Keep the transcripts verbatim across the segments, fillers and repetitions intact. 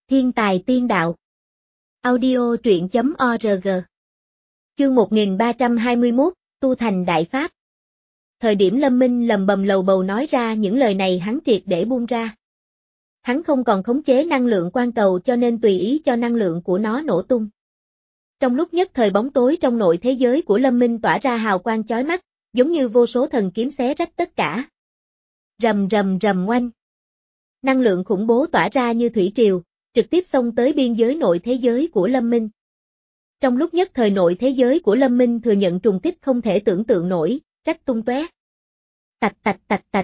Thiên tài tiên đạo. Audio truyện chấm org. Chương một nghìn ba trăm hai mươi mốt, tu thành đại pháp. Thời điểm Lâm Minh lầm bầm lầu bầu nói ra những lời này hắn triệt để buông ra. Hắn không còn khống chế năng lượng quan cầu cho nên tùy ý cho năng lượng của nó nổ tung. Trong lúc nhất thời bóng tối trong nội thế giới của Lâm Minh tỏa ra hào quang chói mắt, giống như vô số thần kiếm xé rách tất cả. Rầm rầm rầm oanh. Năng lượng khủng bố tỏa ra như thủy triều, trực tiếp xông tới biên giới nội thế giới của Lâm Minh. Trong lúc nhất thời nội thế giới của Lâm Minh thừa nhận trùng kích không thể tưởng tượng nổi, rách tung tóe. Tạch tạch tạch tạch.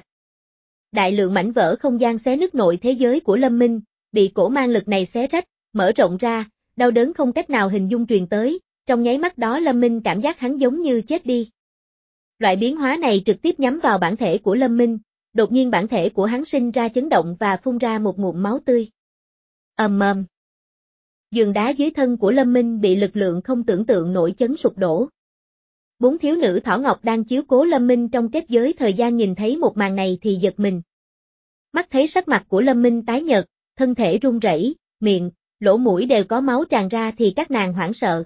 Đại lượng mảnh vỡ không gian xé nứt nội thế giới của Lâm Minh, bị cổ mang lực này xé rách, mở rộng ra, đau đớn không cách nào hình dung truyền tới, trong nháy mắt đó Lâm Minh cảm giác hắn giống như chết đi. Loại biến hóa này trực tiếp nhắm vào bản thể của Lâm Minh, đột nhiên bản thể của hắn sinh ra chấn động và phun ra một ngụm máu tươi. Ầm ầm. Giường đá dưới thân của Lâm Minh bị lực lượng không tưởng tượng nổi chấn sụp đổ. Bốn thiếu nữ Thỏ Ngọc đang chiếu cố Lâm Minh trong kết giới thời gian nhìn thấy một màn này thì giật mình. Mắt thấy sắc mặt của Lâm Minh tái nhợt, thân thể run rẩy, miệng, lỗ mũi đều có máu tràn ra thì các nàng hoảng sợ.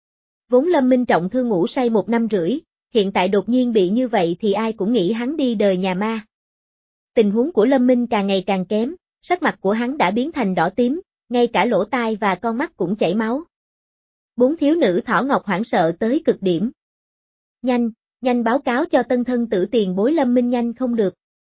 Vốn Lâm Minh trọng thương ngủ say một năm rưỡi, hiện tại đột nhiên bị như vậy thì ai cũng nghĩ hắn đi đời nhà ma. Tình huống của Lâm Minh càng ngày càng kém, sắc mặt của hắn đã biến thành đỏ tím, ngay cả lỗ tai và con mắt cũng chảy máu. Bốn thiếu nữ Thỏ Ngọc hoảng sợ tới cực điểm. Nhanh, nhanh báo cáo cho tân thân tử tiền bối Lâm Minh nhanh không được.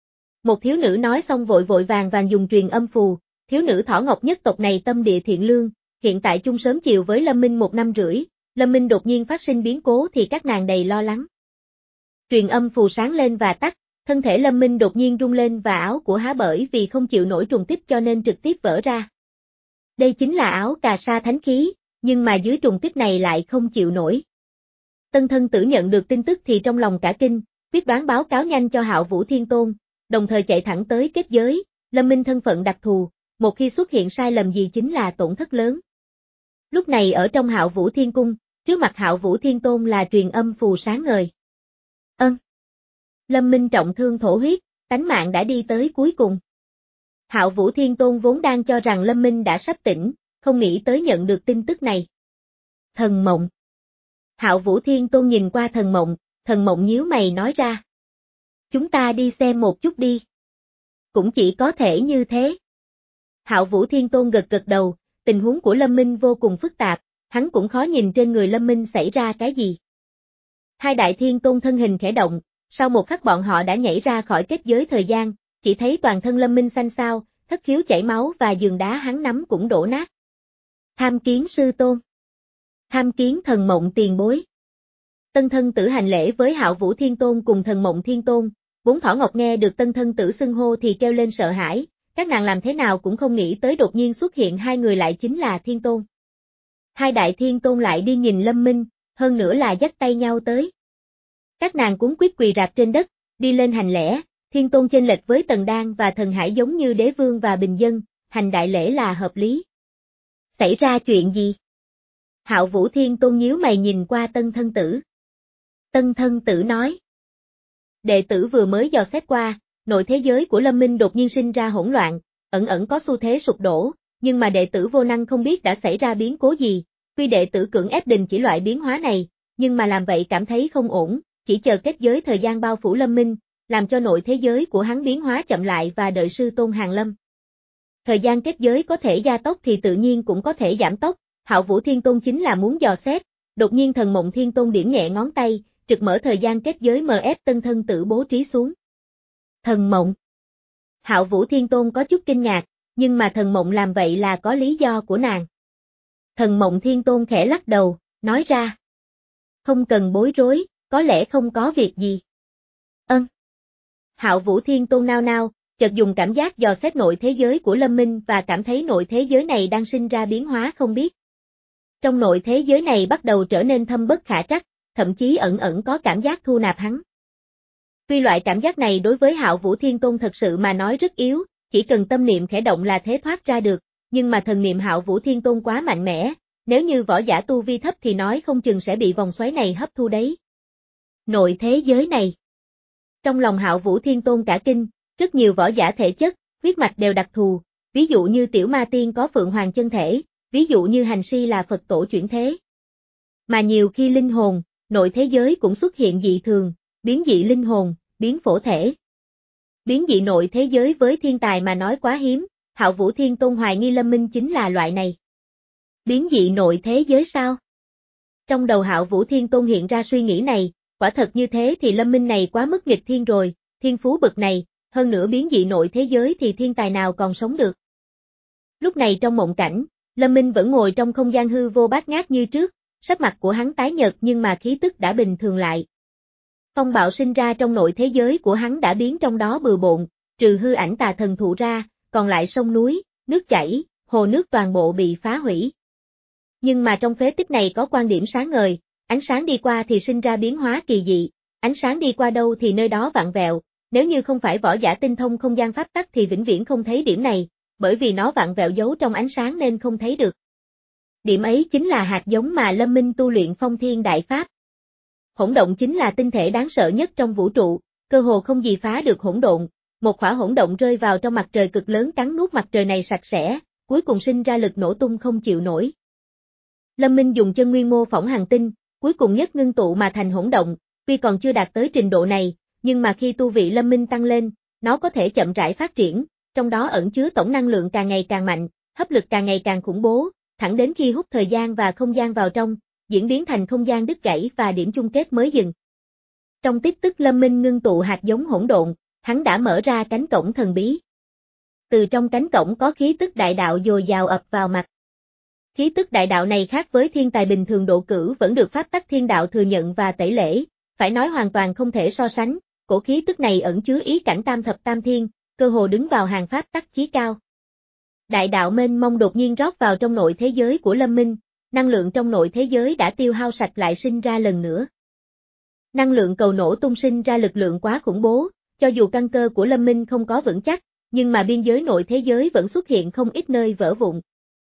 Một thiếu nữ nói xong vội vội vàng vàng dùng truyền âm phù, thiếu nữ Thỏ Ngọc nhất tộc này tâm địa thiện lương, hiện tại chung sớm chiều với Lâm Minh một năm rưỡi, Lâm Minh đột nhiên phát sinh biến cố thì các nàng đầy lo lắng. Truyền âm phù sáng lên và tắt, thân thể Lâm Minh đột nhiên rung lên và áo của há bởi vì không chịu nổi trùng kích cho nên trực tiếp vỡ ra. Đây chính là áo cà sa thánh khí, nhưng mà dưới trùng kích này lại không chịu nổi. Tân thân tử nhận được tin tức thì trong lòng cả kinh, quyết đoán báo cáo nhanh cho Hạo Vũ Thiên Tôn, đồng thời chạy thẳng tới kết giới, Lâm Minh thân phận đặc thù, một khi xuất hiện sai lầm gì chính là tổn thất lớn. Lúc này ở trong Hạo Vũ Thiên Cung, trước mặt Hạo Vũ Thiên Tôn là truyền âm phù sáng ngời. Ân. Lâm Minh trọng thương thổ huyết, tánh mạng đã đi tới cuối cùng. Hạo Vũ Thiên Tôn vốn đang cho rằng Lâm Minh đã sắp tỉnh, không nghĩ tới nhận được tin tức này. Thần mộng. Hạo Vũ Thiên Tôn nhìn qua thần mộng, thần mộng nhíu mày nói ra. Chúng ta đi xem một chút đi. Cũng chỉ có thể như thế. Hạo Vũ Thiên Tôn gật gật đầu, tình huống của Lâm Minh vô cùng phức tạp, hắn cũng khó nhìn trên người Lâm Minh xảy ra cái gì. Hai đại thiên tôn thân hình khẽ động, sau một khắc bọn họ đã nhảy ra khỏi kết giới thời gian, chỉ thấy toàn thân Lâm Minh xanh xao, thất khiếu chảy máu và giường đá hắn nắm cũng đổ nát. Tham kiến sư tôn. Tham kiến thần mộng tiền bối. Tân thân tử hành lễ với Hạo Vũ Thiên Tôn cùng thần mộng Thiên Tôn, bốn Thỏ Ngọc nghe được tân thân tử xưng hô thì kêu lên sợ hãi, các nàng làm thế nào cũng không nghĩ tới đột nhiên xuất hiện hai người lại chính là Thiên Tôn. Hai đại Thiên Tôn lại đi nhìn Lâm Minh, hơn nữa là dắt tay nhau tới. Các nàng cuống quýt quỳ rạp trên đất, đi lên hành lễ, Thiên Tôn chênh lệch với Tần Đan và Thần Hải giống như đế vương và bình dân, hành đại lễ là hợp lý. Xảy ra chuyện gì? Hạo Vũ Thiên Tôn nhíu mày nhìn qua tân thân tử. Tân thân tử nói. Đệ tử vừa mới dò xét qua, nội thế giới của Lâm Minh đột nhiên sinh ra hỗn loạn, ẩn ẩn có xu thế sụp đổ, nhưng mà đệ tử vô năng không biết đã xảy ra biến cố gì, tuy đệ tử cưỡng ép đình chỉ loại biến hóa này, nhưng mà làm vậy cảm thấy không ổn, chỉ chờ kết giới thời gian bao phủ Lâm Minh, làm cho nội thế giới của hắn biến hóa chậm lại và đợi sư tôn hàng lâm. Thời gian kết giới có thể gia tốc thì tự nhiên cũng có thể giảm tốc, Hạo Vũ Thiên Tôn chính là muốn dò xét, đột nhiên thần mộng Thiên Tôn điểm nhẹ ngón tay, trực mở thời gian kết giới mờ ép tân thân tử bố trí xuống. Thần mộng. Hạo Vũ Thiên Tôn có chút kinh ngạc, nhưng mà thần mộng làm vậy là có lý do của nàng. Thần mộng Thiên Tôn khẽ lắc đầu, nói ra. Không cần bối rối, có lẽ không có việc gì. Ân. Hạo Vũ Thiên Tôn nao nao, chợt dùng cảm giác dò xét nội thế giới của Lâm Minh và cảm thấy nội thế giới này đang sinh ra biến hóa không biết. Trong nội thế giới này bắt đầu trở nên thâm bất khả trắc, thậm chí ẩn ẩn có cảm giác thu nạp hắn. Tuy loại cảm giác này đối với Hạo Vũ Thiên Tôn thật sự mà nói rất yếu, chỉ cần tâm niệm khẽ động là thế thoát ra được, nhưng mà thần niệm Hạo Vũ Thiên Tôn quá mạnh mẽ, nếu như võ giả tu vi thấp thì nói không chừng sẽ bị vòng xoáy này hấp thu đấy. Nội thế giới này. Trong lòng Hạo Vũ Thiên Tôn cả kinh, rất nhiều võ giả thể chất, huyết mạch đều đặc thù, ví dụ như Tiểu Ma Tiên có Phượng Hoàng chân thể, ví dụ như Hành Si là Phật tổ chuyển thế. Mà nhiều khi linh hồn, nội thế giới cũng xuất hiện dị thường, biến dị linh hồn, biến phổ thể. Biến dị nội thế giới với thiên tài mà nói quá hiếm, Hạo Vũ Thiên Tôn hoài nghi Lâm Minh chính là loại này. Biến dị nội thế giới sao? Trong đầu Hạo Vũ Thiên Tôn hiện ra suy nghĩ này, quả thật như thế thì Lâm Minh này quá mức nghịch thiên rồi, thiên phú bậc này, hơn nữa biến dị nội thế giới thì thiên tài nào còn sống được. Lúc này trong mộng cảnh, Lâm Minh vẫn ngồi trong không gian hư vô bát ngát như trước, sắc mặt của hắn tái nhợt nhưng mà khí tức đã bình thường lại. Phong bạo sinh ra trong nội thế giới của hắn đã biến trong đó bừa bộn, trừ hư ảnh tà thần thụ ra, còn lại sông núi, nước chảy, hồ nước toàn bộ bị phá hủy. Nhưng mà trong phế tích này có quan điểm sáng ngời, ánh sáng đi qua thì sinh ra biến hóa kỳ dị, ánh sáng đi qua đâu thì nơi đó vặn vẹo, nếu như không phải võ giả tinh thông không gian pháp tắc thì vĩnh viễn không thấy điểm này, bởi vì nó vặn vẹo giấu trong ánh sáng nên không thấy được. Điểm ấy chính là hạt giống mà Lâm Minh tu luyện Phong Thiên Đại Pháp. Hỗn động chính là tinh thể đáng sợ nhất trong vũ trụ, cơ hồ không gì phá được hỗn độn, một quả hỗn động rơi vào trong mặt trời cực lớn cắn nuốt mặt trời này sạch sẽ, cuối cùng sinh ra lực nổ tung không chịu nổi. Lâm Minh dùng chân nguyên mô phỏng hành tinh, cuối cùng nhất ngưng tụ mà thành hỗn động, tuy còn chưa đạt tới trình độ này, nhưng mà khi tu vị Lâm Minh tăng lên, nó có thể chậm rãi phát triển, trong đó ẩn chứa tổng năng lượng càng ngày càng mạnh, hấp lực càng ngày càng khủng bố, thẳng đến khi hút thời gian và không gian vào trong, diễn biến thành không gian đứt gãy và điểm chung kết mới dừng. Trong tích tức Lâm Minh ngưng tụ hạt giống hỗn độn, hắn đã mở ra cánh cổng thần bí. Từ trong cánh cổng có khí tức đại đạo dồi dào ập vào mặt. Khí tức đại đạo này khác với thiên tài bình thường độ cửu vẫn được pháp tắc thiên đạo thừa nhận và tẩy lễ, phải nói hoàn toàn không thể so sánh, cổ khí tức này ẩn chứa ý cảnh tam thập tam thiên, cơ hồ đứng vào hàng pháp tắc chí cao. Đại đạo mênh mông đột nhiên rót vào trong nội thế giới của Lâm Minh, năng lượng trong nội thế giới đã tiêu hao sạch lại sinh ra lần nữa. Năng lượng cầu nổ tung sinh ra lực lượng quá khủng bố, cho dù căn cơ của Lâm Minh không có vững chắc, nhưng mà biên giới nội thế giới vẫn xuất hiện không ít nơi vỡ vụn.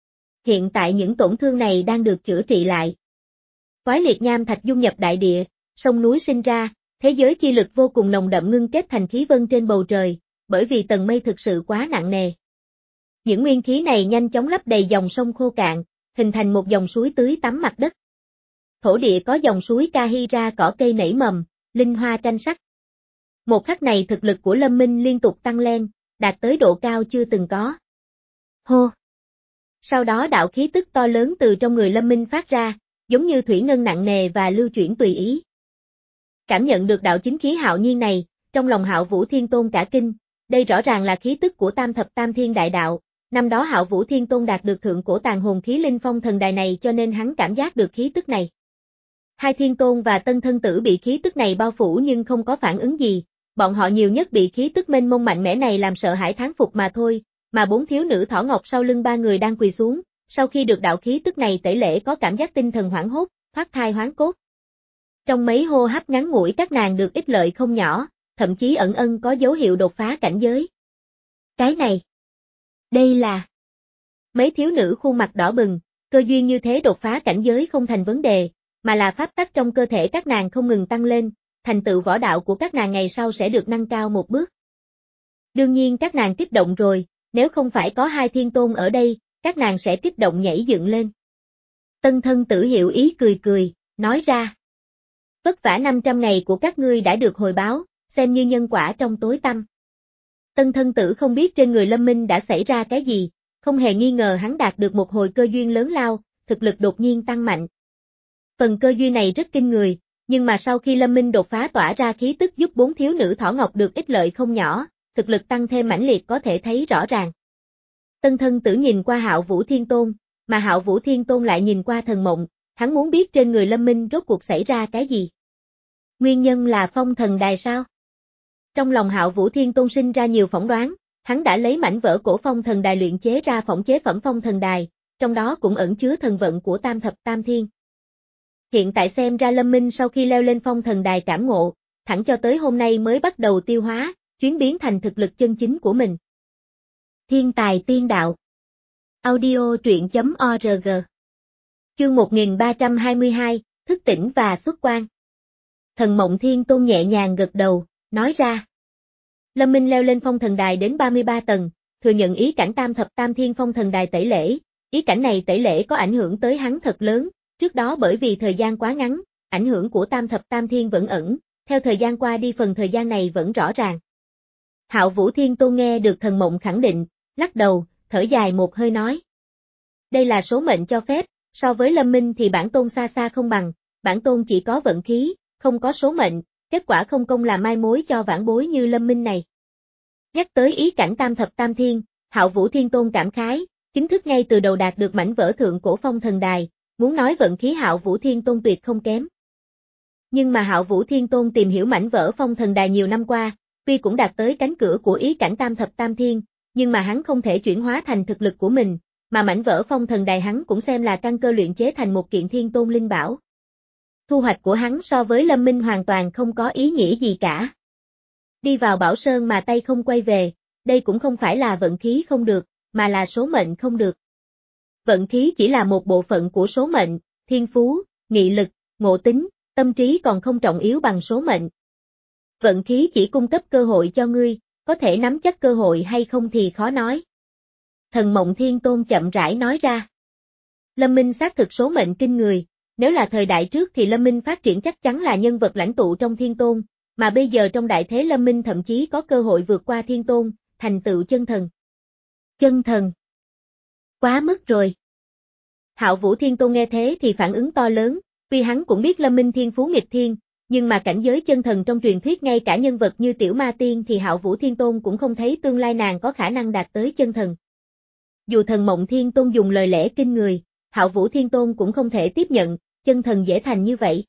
Hiện tại những tổn thương này đang được chữa trị lại. Quái liệt nham thạch dung nhập đại địa, sông núi sinh ra, thế giới chi lực vô cùng nồng đậm ngưng kết thành khí vân trên bầu trời, bởi vì tầng mây thực sự quá nặng nề. Những nguyên khí này nhanh chóng lấp đầy dòng sông khô cạn, hình thành một dòng suối tưới tắm mặt đất. Thổ địa có dòng suối Kahira cỏ cây nảy mầm, linh hoa tranh sắc. Một khắc này thực lực của Lâm Minh liên tục tăng lên, đạt tới độ cao chưa từng có. Hô! Sau đó đạo khí tức to lớn từ trong người Lâm Minh phát ra, giống như thủy ngân nặng nề và lưu chuyển tùy ý. Cảm nhận được đạo chính khí hạo nhiên này, trong lòng Hạo Vũ Thiên Tôn cả kinh, đây rõ ràng là khí tức của tam thập tam thiên đại đạo. Năm đó Hạo Vũ Thiên Tôn đạt được thượng cổ tàn hồn khí linh phong thần đài này cho nên hắn cảm giác được khí tức này. Hai Thiên Tôn và Tân Thân Tử bị khí tức này bao phủ nhưng không có phản ứng gì, bọn họ nhiều nhất bị khí tức mênh mông mạnh mẽ này làm sợ hãi thán phục mà thôi, mà bốn thiếu nữ thỏ ngọc sau lưng ba người đang quỳ xuống, sau khi được đạo khí tức này tẩy lễ có cảm giác tinh thần hoảng hốt, thoát thai hoán cốt. Trong mấy hô hấp ngắn ngủi các nàng được ích lợi không nhỏ, thậm chí ẩn ân có dấu hiệu đột phá cảnh giới. Cái này, đây là... Mấy thiếu nữ khuôn mặt đỏ bừng, cơ duyên như thế đột phá cảnh giới không thành vấn đề, mà là pháp tắc trong cơ thể các nàng không ngừng tăng lên, thành tựu võ đạo của các nàng ngày sau sẽ được nâng cao một bước. Đương nhiên các nàng kích động rồi, nếu không phải có hai thiên tôn ở đây, các nàng sẽ kích động nhảy dựng lên. Tân Thân Tử hiểu ý cười cười, nói ra. Vất vả năm trăm ngày của các ngươi đã được hồi báo, xem như nhân quả trong tối tăm. Tân Thân Tử không biết trên người Lâm Minh đã xảy ra cái gì, không hề nghi ngờ hắn đạt được một hồi cơ duyên lớn lao, thực lực đột nhiên tăng mạnh. Phần cơ duyên này rất kinh người, nhưng mà sau khi Lâm Minh đột phá tỏa ra khí tức giúp bốn thiếu nữ thỏ ngọc được ích lợi không nhỏ, thực lực tăng thêm mãnh liệt có thể thấy rõ ràng. Tân Thân Tử nhìn qua Hạo Vũ Thiên Tôn, mà Hạo Vũ Thiên Tôn lại nhìn qua Thần Mộng, hắn muốn biết trên người Lâm Minh rốt cuộc xảy ra cái gì. Nguyên nhân là phong thần đài sao? Trong lòng Hạo Vũ Thiên Tôn sinh ra nhiều phỏng đoán, hắn đã lấy mảnh vỡ cổ phong thần đài luyện chế ra phỏng chế phẩm phong thần đài, trong đó cũng ẩn chứa thần vận của tam thập tam thiên. Hiện tại xem ra Lâm Minh sau khi leo lên phong thần đài cảm ngộ, thẳng cho tới hôm nay mới bắt đầu tiêu hóa, chuyển biến thành thực lực chân chính của mình. Thiên tài tiên đạo. Audio truyện chấm org. Chương một nghìn ba trăm hai mươi hai, thức tỉnh và xuất quan. Thần Mộng Thiên Tôn nhẹ nhàng gật đầu, nói ra. Lâm Minh leo lên phong thần đài đến ba mươi ba tầng, thừa nhận ý cảnh tam thập tam thiên phong thần đài tẩy lễ, ý cảnh này tẩy lễ có ảnh hưởng tới hắn thật lớn, trước đó bởi vì thời gian quá ngắn, ảnh hưởng của tam thập tam thiên vẫn ẩn, theo thời gian qua đi phần thời gian này vẫn rõ ràng. Hạo Vũ Thiên Tôn nghe được Thần Mộng khẳng định, lắc đầu, thở dài một hơi nói. Đây là số mệnh cho phép, so với Lâm Minh thì bản tôn xa xa không bằng, bản tôn chỉ có vận khí, không có số mệnh, kết quả không công là mai mối cho vãn bối như Lâm Minh này. Nhắc tới ý cảnh tam thập tam thiên, Hạo Vũ Thiên Tôn cảm khái, chính thức ngay từ đầu đạt được mảnh vỡ thượng cổ phong thần đài, muốn nói vận khí Hạo Vũ Thiên Tôn tuyệt không kém. Nhưng mà Hạo Vũ Thiên Tôn tìm hiểu mảnh vỡ phong thần đài nhiều năm qua, tuy cũng đạt tới cánh cửa của ý cảnh tam thập tam thiên, nhưng mà hắn không thể chuyển hóa thành thực lực của mình, mà mảnh vỡ phong thần đài hắn cũng xem là căn cơ luyện chế thành một kiện thiên tôn linh bảo. Thu hoạch của hắn so với Lâm Minh hoàn toàn không có ý nghĩa gì cả. Đi vào Bảo Sơn mà tay không quay về, đây cũng không phải là vận khí không được, mà là số mệnh không được. Vận khí chỉ là một bộ phận của số mệnh, thiên phú, nghị lực, ngộ tính, tâm trí còn không trọng yếu bằng số mệnh. Vận khí chỉ cung cấp cơ hội cho ngươi, có thể nắm chắc cơ hội hay không thì khó nói. Thần Mộng Thiên Tôn chậm rãi nói ra. Lâm Minh xác thực số mệnh kinh người, nếu là thời đại trước thì Lâm Minh phát triển chắc chắn là nhân vật lãnh tụ trong Thiên Tôn, mà bây giờ trong đại thế Lâm Minh thậm chí có cơ hội vượt qua Thiên Tôn, thành tựu chân thần. Chân thần. Quá mức rồi. Hạo Vũ Thiên Tôn nghe thế thì phản ứng to lớn, tuy hắn cũng biết Lâm Minh thiên phú nghịch thiên, nhưng mà cảnh giới chân thần trong truyền thuyết ngay cả nhân vật như Tiểu Ma Tiên thì Hạo Vũ Thiên Tôn cũng không thấy tương lai nàng có khả năng đạt tới chân thần. Dù Thần Mộng Thiên Tôn dùng lời lẽ kinh người, Hạo Vũ Thiên Tôn cũng không thể tiếp nhận, chân thần dễ thành như vậy.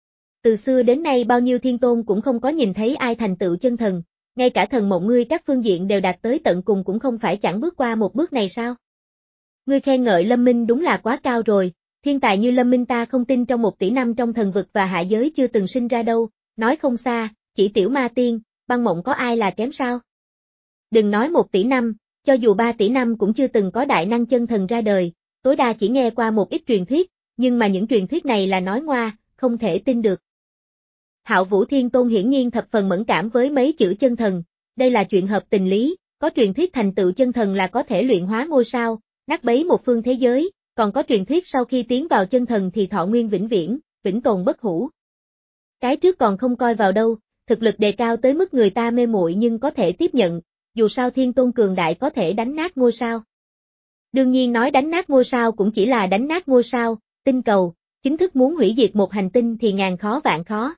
Từ xưa đến nay bao nhiêu thiên tôn cũng không có nhìn thấy ai thành tựu chân thần, ngay cả Thần Mộng ngươi các phương diện đều đạt tới tận cùng cũng không phải chẳng bước qua một bước này sao? Ngươi khen ngợi Lâm Minh đúng là quá cao rồi, thiên tài như Lâm Minh ta không tin trong một tỷ năm trong thần vực và hạ giới chưa từng sinh ra đâu, nói không xa, chỉ Tiểu Ma Tiên, Băng Mộng có ai là kém sao? Đừng nói một tỷ năm, cho dù ba tỷ năm cũng chưa từng có đại năng chân thần ra đời, tối đa chỉ nghe qua một ít truyền thuyết, nhưng mà những truyền thuyết này là nói ngoa, không thể tin được. Hạo Vũ Thiên Tôn hiển nhiên thập phần mẫn cảm với mấy chữ chân thần, đây là chuyện hợp tình lý, có truyền thuyết thành tựu chân thần là có thể luyện hóa ngôi sao, nát bấy một phương thế giới, còn có truyền thuyết sau khi tiến vào chân thần thì thọ nguyên vĩnh viễn, vĩnh tồn bất hủ. Cái trước còn không coi vào đâu, thực lực đề cao tới mức người ta mê muội nhưng có thể tiếp nhận, dù sao Thiên Tôn cường đại có thể đánh nát ngôi sao. Đương nhiên nói đánh nát ngôi sao cũng chỉ là đánh nát ngôi sao, tinh cầu, chính thức muốn hủy diệt một hành tinh thì ngàn khó vạn khó.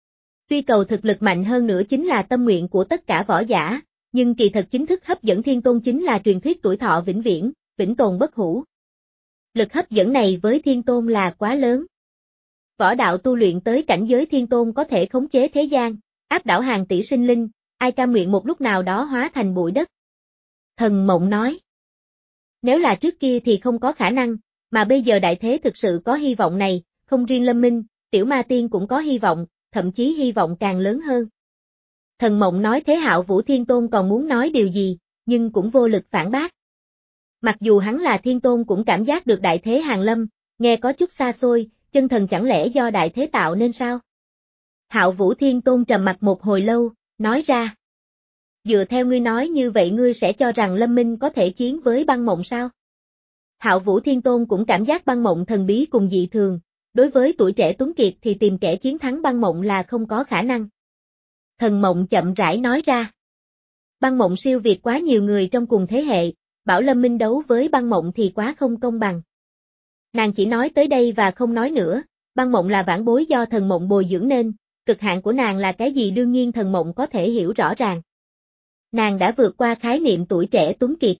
Tuy cầu thực lực mạnh hơn nữa chính là tâm nguyện của tất cả võ giả, nhưng kỳ thật chính thức hấp dẫn Thiên Tôn chính là truyền thuyết tuổi thọ vĩnh viễn, vĩnh tồn bất hủ. Lực hấp dẫn này với Thiên Tôn là quá lớn. Võ đạo tu luyện tới cảnh giới Thiên Tôn có thể khống chế thế gian, áp đảo hàng tỷ sinh linh, ai cam nguyện một lúc nào đó hóa thành bụi đất. Thần Mộng nói. Nếu là trước kia thì không có khả năng, mà bây giờ đại thế thực sự có hy vọng này, không riêng Lâm Minh, Tiểu Ma Tiên cũng có hy vọng, thậm chí hy vọng càng lớn hơn. Thần Mộng nói thế Hạo Vũ Thiên Tôn còn muốn nói điều gì, nhưng cũng vô lực phản bác. Mặc dù hắn là Thiên Tôn cũng cảm giác được đại thế hàng lâm, nghe có chút xa xôi, chân thần chẳng lẽ do đại thế tạo nên sao? Hạo Vũ Thiên Tôn trầm mặt một hồi lâu, nói ra. Dựa theo ngươi nói như vậy ngươi sẽ cho rằng Lâm Minh có thể chiến với Băng Mộng sao? Hạo Vũ Thiên Tôn cũng cảm giác Băng Mộng thần bí cùng dị thường, đối với tuổi trẻ tuấn kiệt thì tìm kẻ chiến thắng Băng Mộng là không có khả năng. Thần Mộng chậm rãi nói ra. Băng Mộng siêu việt quá nhiều người trong cùng thế hệ, bảo Lâm Minh đấu với Băng Mộng thì quá không công bằng. Nàng chỉ nói tới đây và không nói nữa, Băng Mộng là vãn bối do Thần Mộng bồi dưỡng nên, cực hạn của nàng là cái gì đương nhiên Thần Mộng có thể hiểu rõ ràng. Nàng đã vượt qua khái niệm tuổi trẻ tuấn kiệt.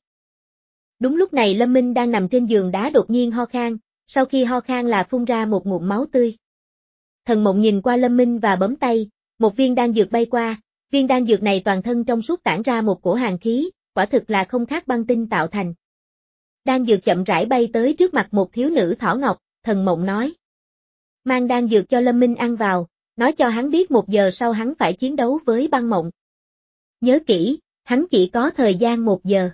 Đúng lúc này Lâm Minh đang nằm trên giường đá đột nhiên ho khan, sau khi ho khan là phun ra một ngụm máu tươi. Thần Mộng nhìn qua Lâm Minh và bấm tay, một viên đan dược bay qua, viên đan dược này toàn thân trong suốt tản ra một cổ hàn khí, quả thực là không khác băng tinh tạo thành. Đan dược chậm rãi bay tới trước mặt một thiếu nữ thỏ ngọc, Thần Mộng nói. Mang đan dược cho Lâm Minh ăn vào, nói cho hắn biết một giờ sau hắn phải chiến đấu với Băng Mộng. Nhớ kỹ, hắn chỉ có thời gian một giờ.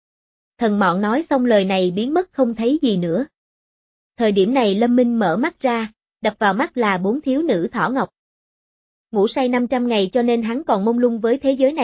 Thần Mọn nói xong lời này biến mất không thấy gì nữa. Thời điểm này Lâm Minh mở mắt ra, đập vào mắt là bốn thiếu nữ thỏ ngọc. Ngủ say năm trăm ngày cho nên hắn còn mông lung với thế giới này,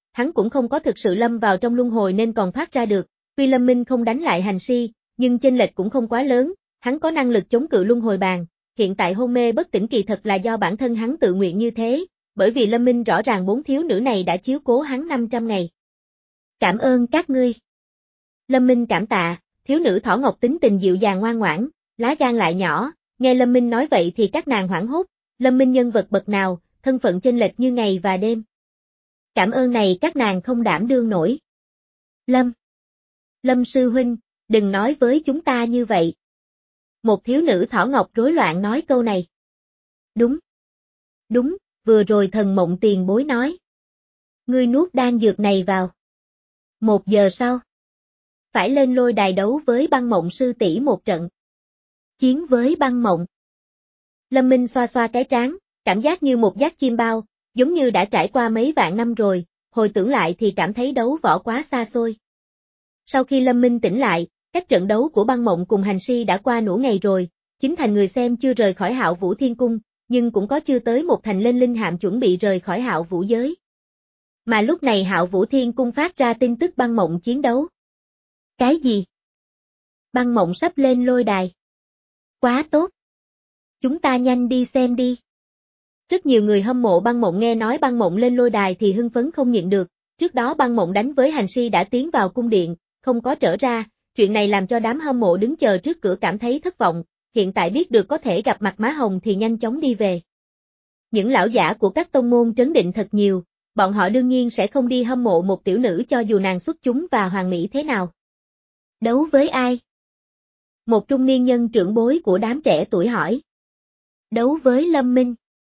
hắn cũng không có thực sự lâm vào trong luân hồi nên còn thoát ra được. Tuy Lâm Minh không đánh lại hành si, nhưng chênh lệch cũng không quá lớn, hắn có năng lực chống cự luân hồi bàn, hiện tại hôn mê bất tỉnh kỳ thật là do bản thân hắn tự nguyện như thế, bởi vì Lâm Minh rõ ràng bốn thiếu nữ này đã chiếu cố hắn năm trăm ngày. Cảm ơn các ngươi. Lâm Minh cảm tạ, thiếu nữ Thỏ Ngọc tính tình dịu dàng ngoan ngoãn, lá gan lại nhỏ, nghe Lâm Minh nói vậy thì các nàng hoảng hốt, Lâm Minh nhân vật bậc nào, thân phận chênh lệch như ngày và đêm. Cảm ơn này các nàng không đảm đương nổi. Lâm. Lâm sư huynh, đừng nói với chúng ta như vậy. Một thiếu nữ Thỏ Ngọc rối loạn nói câu này. Đúng. Đúng, vừa rồi thần mộng tiền bối nói. Ngươi nuốt đan dược này vào. Một giờ sau. Phải lên lôi đài đấu với băng mộng sư tỷ một trận. Chiến với băng mộng. Lâm Minh xoa xoa cái trán, cảm giác như một giác chim bao, giống như đã trải qua mấy vạn năm rồi, hồi tưởng lại thì cảm thấy đấu võ quá xa xôi. Sau khi Lâm Minh tỉnh lại, các trận đấu của băng mộng cùng hành si đã qua nửa ngày rồi, chính thành người xem chưa rời khỏi Hạo Vũ Thiên Cung, nhưng cũng có chưa tới một thành lên linh hạm chuẩn bị rời khỏi Hạo Vũ giới. Mà lúc này Hạo Vũ Thiên Cung phát ra tin tức băng mộng chiến đấu. Cái gì? Băng mộng sắp lên lôi đài. Quá tốt. Chúng ta nhanh đi xem đi. Rất nhiều người hâm mộ băng mộng nghe nói băng mộng lên lôi đài thì hưng phấn không nhịn được, trước đó băng mộng đánh với hành si đã tiến vào cung điện, không có trở ra, chuyện này làm cho đám hâm mộ đứng chờ trước cửa cảm thấy thất vọng, hiện tại biết được có thể gặp mặt má hồng thì nhanh chóng đi về. Những lão giả của các tông môn trấn định thật nhiều, bọn họ đương nhiên sẽ không đi hâm mộ một tiểu nữ cho dù nàng xuất chúng và hoàn mỹ thế nào. Đấu với ai? Một trung niên nhân trưởng bối của đám trẻ tuổi hỏi. Đấu với Lâm Minh.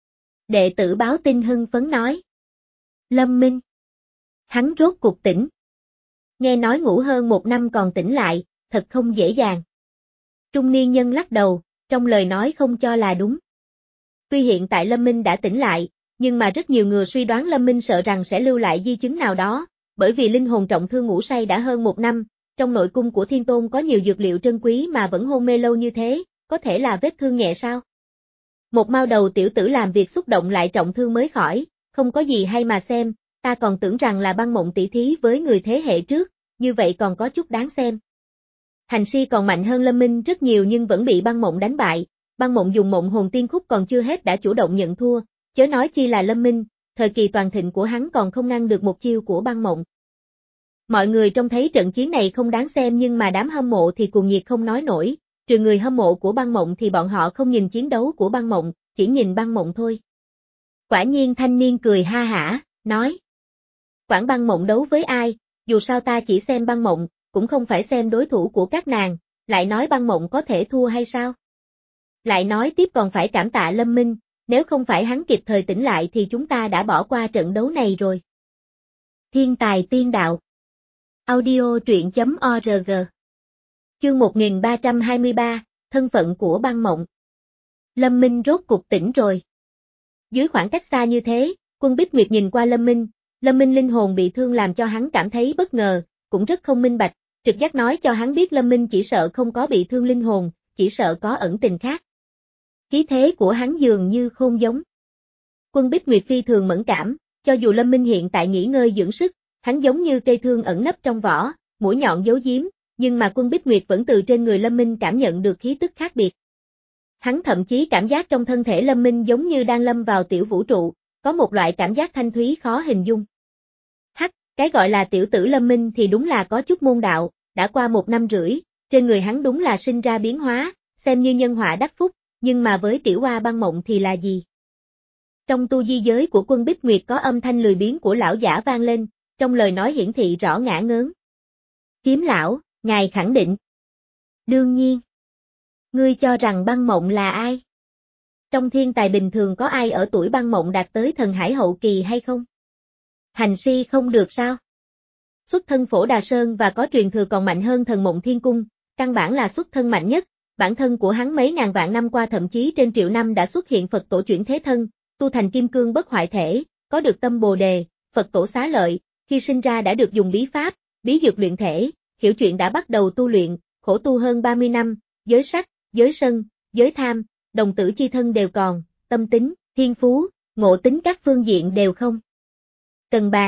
Đệ tử báo tin hưng phấn nói. Lâm Minh. Hắn rốt cuộc tỉnh. Nghe nói ngủ hơn một năm còn tỉnh lại, thật không dễ dàng. Trung niên nhân lắc đầu, trong lời nói không cho là đúng. Tuy hiện tại Lâm Minh đã tỉnh lại, nhưng mà rất nhiều người suy đoán Lâm Minh sợ rằng sẽ lưu lại di chứng nào đó, bởi vì linh hồn trọng thương ngủ say đã hơn một năm, trong nội cung của Thiên Tôn có nhiều dược liệu trân quý mà vẫn hôn mê lâu như thế, có thể là vết thương nhẹ sao? Một mao đầu tiểu tử làm việc xúc động lại trọng thương mới khỏi, không có gì hay mà xem, ta còn tưởng rằng là băng mộng tỷ thí với người thế hệ trước, như vậy còn có chút đáng xem. Hành si còn mạnh hơn Lâm Minh rất nhiều nhưng vẫn bị băng mộng đánh bại, băng mộng dùng mộng hồn tiên khúc còn chưa hết đã chủ động nhận thua, chớ nói chi là Lâm Minh, thời kỳ toàn thịnh của hắn còn không ngăn được một chiêu của băng mộng. Mọi người trông thấy trận chiến này không đáng xem nhưng mà đám hâm mộ thì cuồng nhiệt không nói nổi, trừ người hâm mộ của băng mộng thì bọn họ không nhìn chiến đấu của băng mộng, chỉ nhìn băng mộng thôi. Quả nhiên thanh niên cười ha hả, nói. Quản băng mộng đấu với ai, dù sao ta chỉ xem băng mộng, cũng không phải xem đối thủ của các nàng, lại nói băng mộng có thể thua hay sao? Lại nói tiếp còn phải cảm tạ Lâm Minh, nếu không phải hắn kịp thời tỉnh lại thì chúng ta đã bỏ qua trận đấu này rồi. Thiên tài tiên đạo. Audio truyện chấm org. Chương một nghìn ba trăm hai mươi ba, thân phận của băng mộng. Lâm Minh rốt cuộc tỉnh rồi. Dưới khoảng cách xa như thế, Quân Bích Nguyệt nhìn qua Lâm Minh, Lâm Minh linh hồn bị thương làm cho hắn cảm thấy bất ngờ, cũng rất không minh bạch, trực giác nói cho hắn biết Lâm Minh chỉ sợ không có bị thương linh hồn, chỉ sợ có ẩn tình khác. Khí thế của hắn dường như không giống. Quân Bích Nguyệt phi thường mẫn cảm, cho dù Lâm Minh hiện tại nghỉ ngơi dưỡng sức, hắn giống như cây thương ẩn nấp trong vỏ, mũi nhọn giấu giếm, nhưng mà Quân Bích Nguyệt vẫn từ trên người Lâm Minh cảm nhận được khí tức khác biệt. Hắn thậm chí cảm giác trong thân thể Lâm Minh giống như đang lâm vào tiểu vũ trụ, có một loại cảm giác thanh thúy khó hình dung. Hắc, cái gọi là tiểu tử Lâm Minh thì đúng là có chút môn đạo, đã qua một năm rưỡi, trên người hắn đúng là sinh ra biến hóa, xem như nhân họa đắc phúc, nhưng mà với tiểu hoa băng mộng thì là gì? Trong tu di giới của Quân Bích Nguyệt có âm thanh lười biếng của lão giả vang lên, trong lời nói hiển thị rõ ngã ngớn. Kiếm lão, ngài khẳng định. Đương nhiên. Ngươi cho rằng băng mộng là ai? Trong thiên tài bình thường có ai ở tuổi băng mộng đạt tới thần hải hậu kỳ hay không? Hành si không được sao? Xuất thân Phổ Đà Sơn và có truyền thừa còn mạnh hơn thần mộng thiên cung, căn bản là xuất thân mạnh nhất, bản thân của hắn mấy ngàn vạn năm qua thậm chí trên triệu năm đã xuất hiện Phật tổ chuyển thế thân, tu thành kim cương bất hoại thể, có được tâm Bồ đề, Phật tổ xá lợi, khi sinh ra đã được dùng bí pháp, bí dược luyện thể, hiểu chuyện đã bắt đầu tu luyện, khổ tu hơn ba mươi năm, giới sắc, giới sân, giới tham, đồng tử chi thân đều còn, tâm tính, thiên phú, ngộ tính các phương diện đều không. Cần bàn,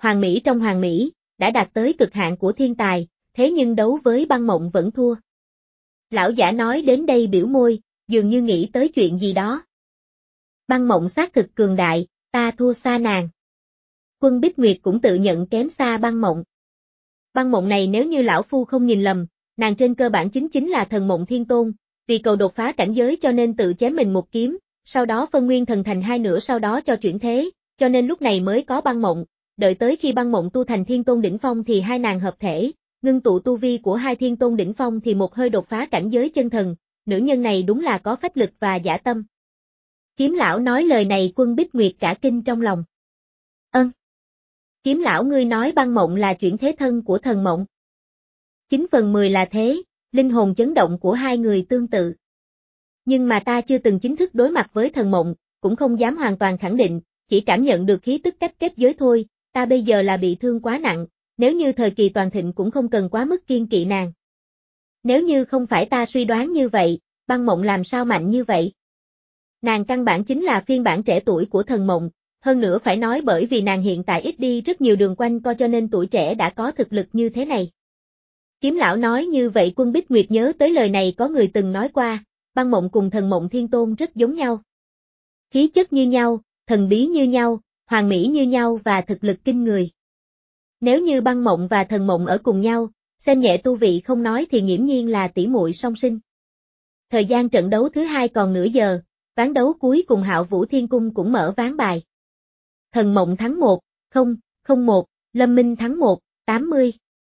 hoàn mỹ trong hoàn mỹ, đã đạt tới cực hạn của thiên tài, thế nhưng đấu với băng mộng vẫn thua. Lão giả nói đến đây biểu môi, dường như nghĩ tới chuyện gì đó. Băng mộng xác thực cường đại, ta thua xa nàng. Quân Bích Nguyệt cũng tự nhận kém xa băng mộng. Băng mộng này nếu như lão phu không nhìn lầm, nàng trên cơ bản chính chính là thần mộng thiên tôn, vì cầu đột phá cảnh giới cho nên tự chém mình một kiếm, sau đó phân nguyên thần thành hai nửa sau đó cho chuyển thế, cho nên lúc này mới có băng mộng, đợi tới khi băng mộng tu thành thiên tôn đỉnh phong thì hai nàng hợp thể, ngưng tụ tu vi của hai thiên tôn đỉnh phong thì một hơi đột phá cảnh giới chân thần, nữ nhân này đúng là có phách lực và dã tâm. Kiếm lão nói lời này Quân Bích Nguyệt cả kinh trong lòng. Ân. Kiếm lão ngươi nói băng mộng là chuyển thế thân của thần mộng. Chín phần mười là thế, linh hồn chấn động của hai người tương tự. Nhưng mà ta chưa từng chính thức đối mặt với thần mộng, cũng không dám hoàn toàn khẳng định, chỉ cảm nhận được khí tức cách kết giới thôi, ta bây giờ là bị thương quá nặng, nếu như thời kỳ toàn thịnh cũng không cần quá mức kiên kỵ nàng. Nếu như không phải ta suy đoán như vậy, băng mộng làm sao mạnh như vậy? Nàng căn bản chính là phiên bản trẻ tuổi của thần mộng, hơn nữa phải nói bởi vì nàng hiện tại ít đi rất nhiều đường quanh co cho nên tuổi trẻ đã có thực lực như thế này. Kiếm lão nói như vậy Quân Bích Nguyệt nhớ tới lời này có người từng nói qua, băng mộng cùng thần mộng thiên tôn rất giống nhau. Khí chất như nhau, thần bí như nhau, hoàn mỹ như nhau và thực lực kinh người. Nếu như băng mộng và thần mộng ở cùng nhau, xem nhẹ tu vị không nói thì nghiễm nhiên là tỷ muội song sinh. Thời gian trận đấu thứ hai còn nửa giờ, ván đấu cuối cùng Hạo Vũ Thiên Cung cũng mở ván bài. Thần mộng thắng một, không, không một, Lâm Minh thắng một, tám mươi.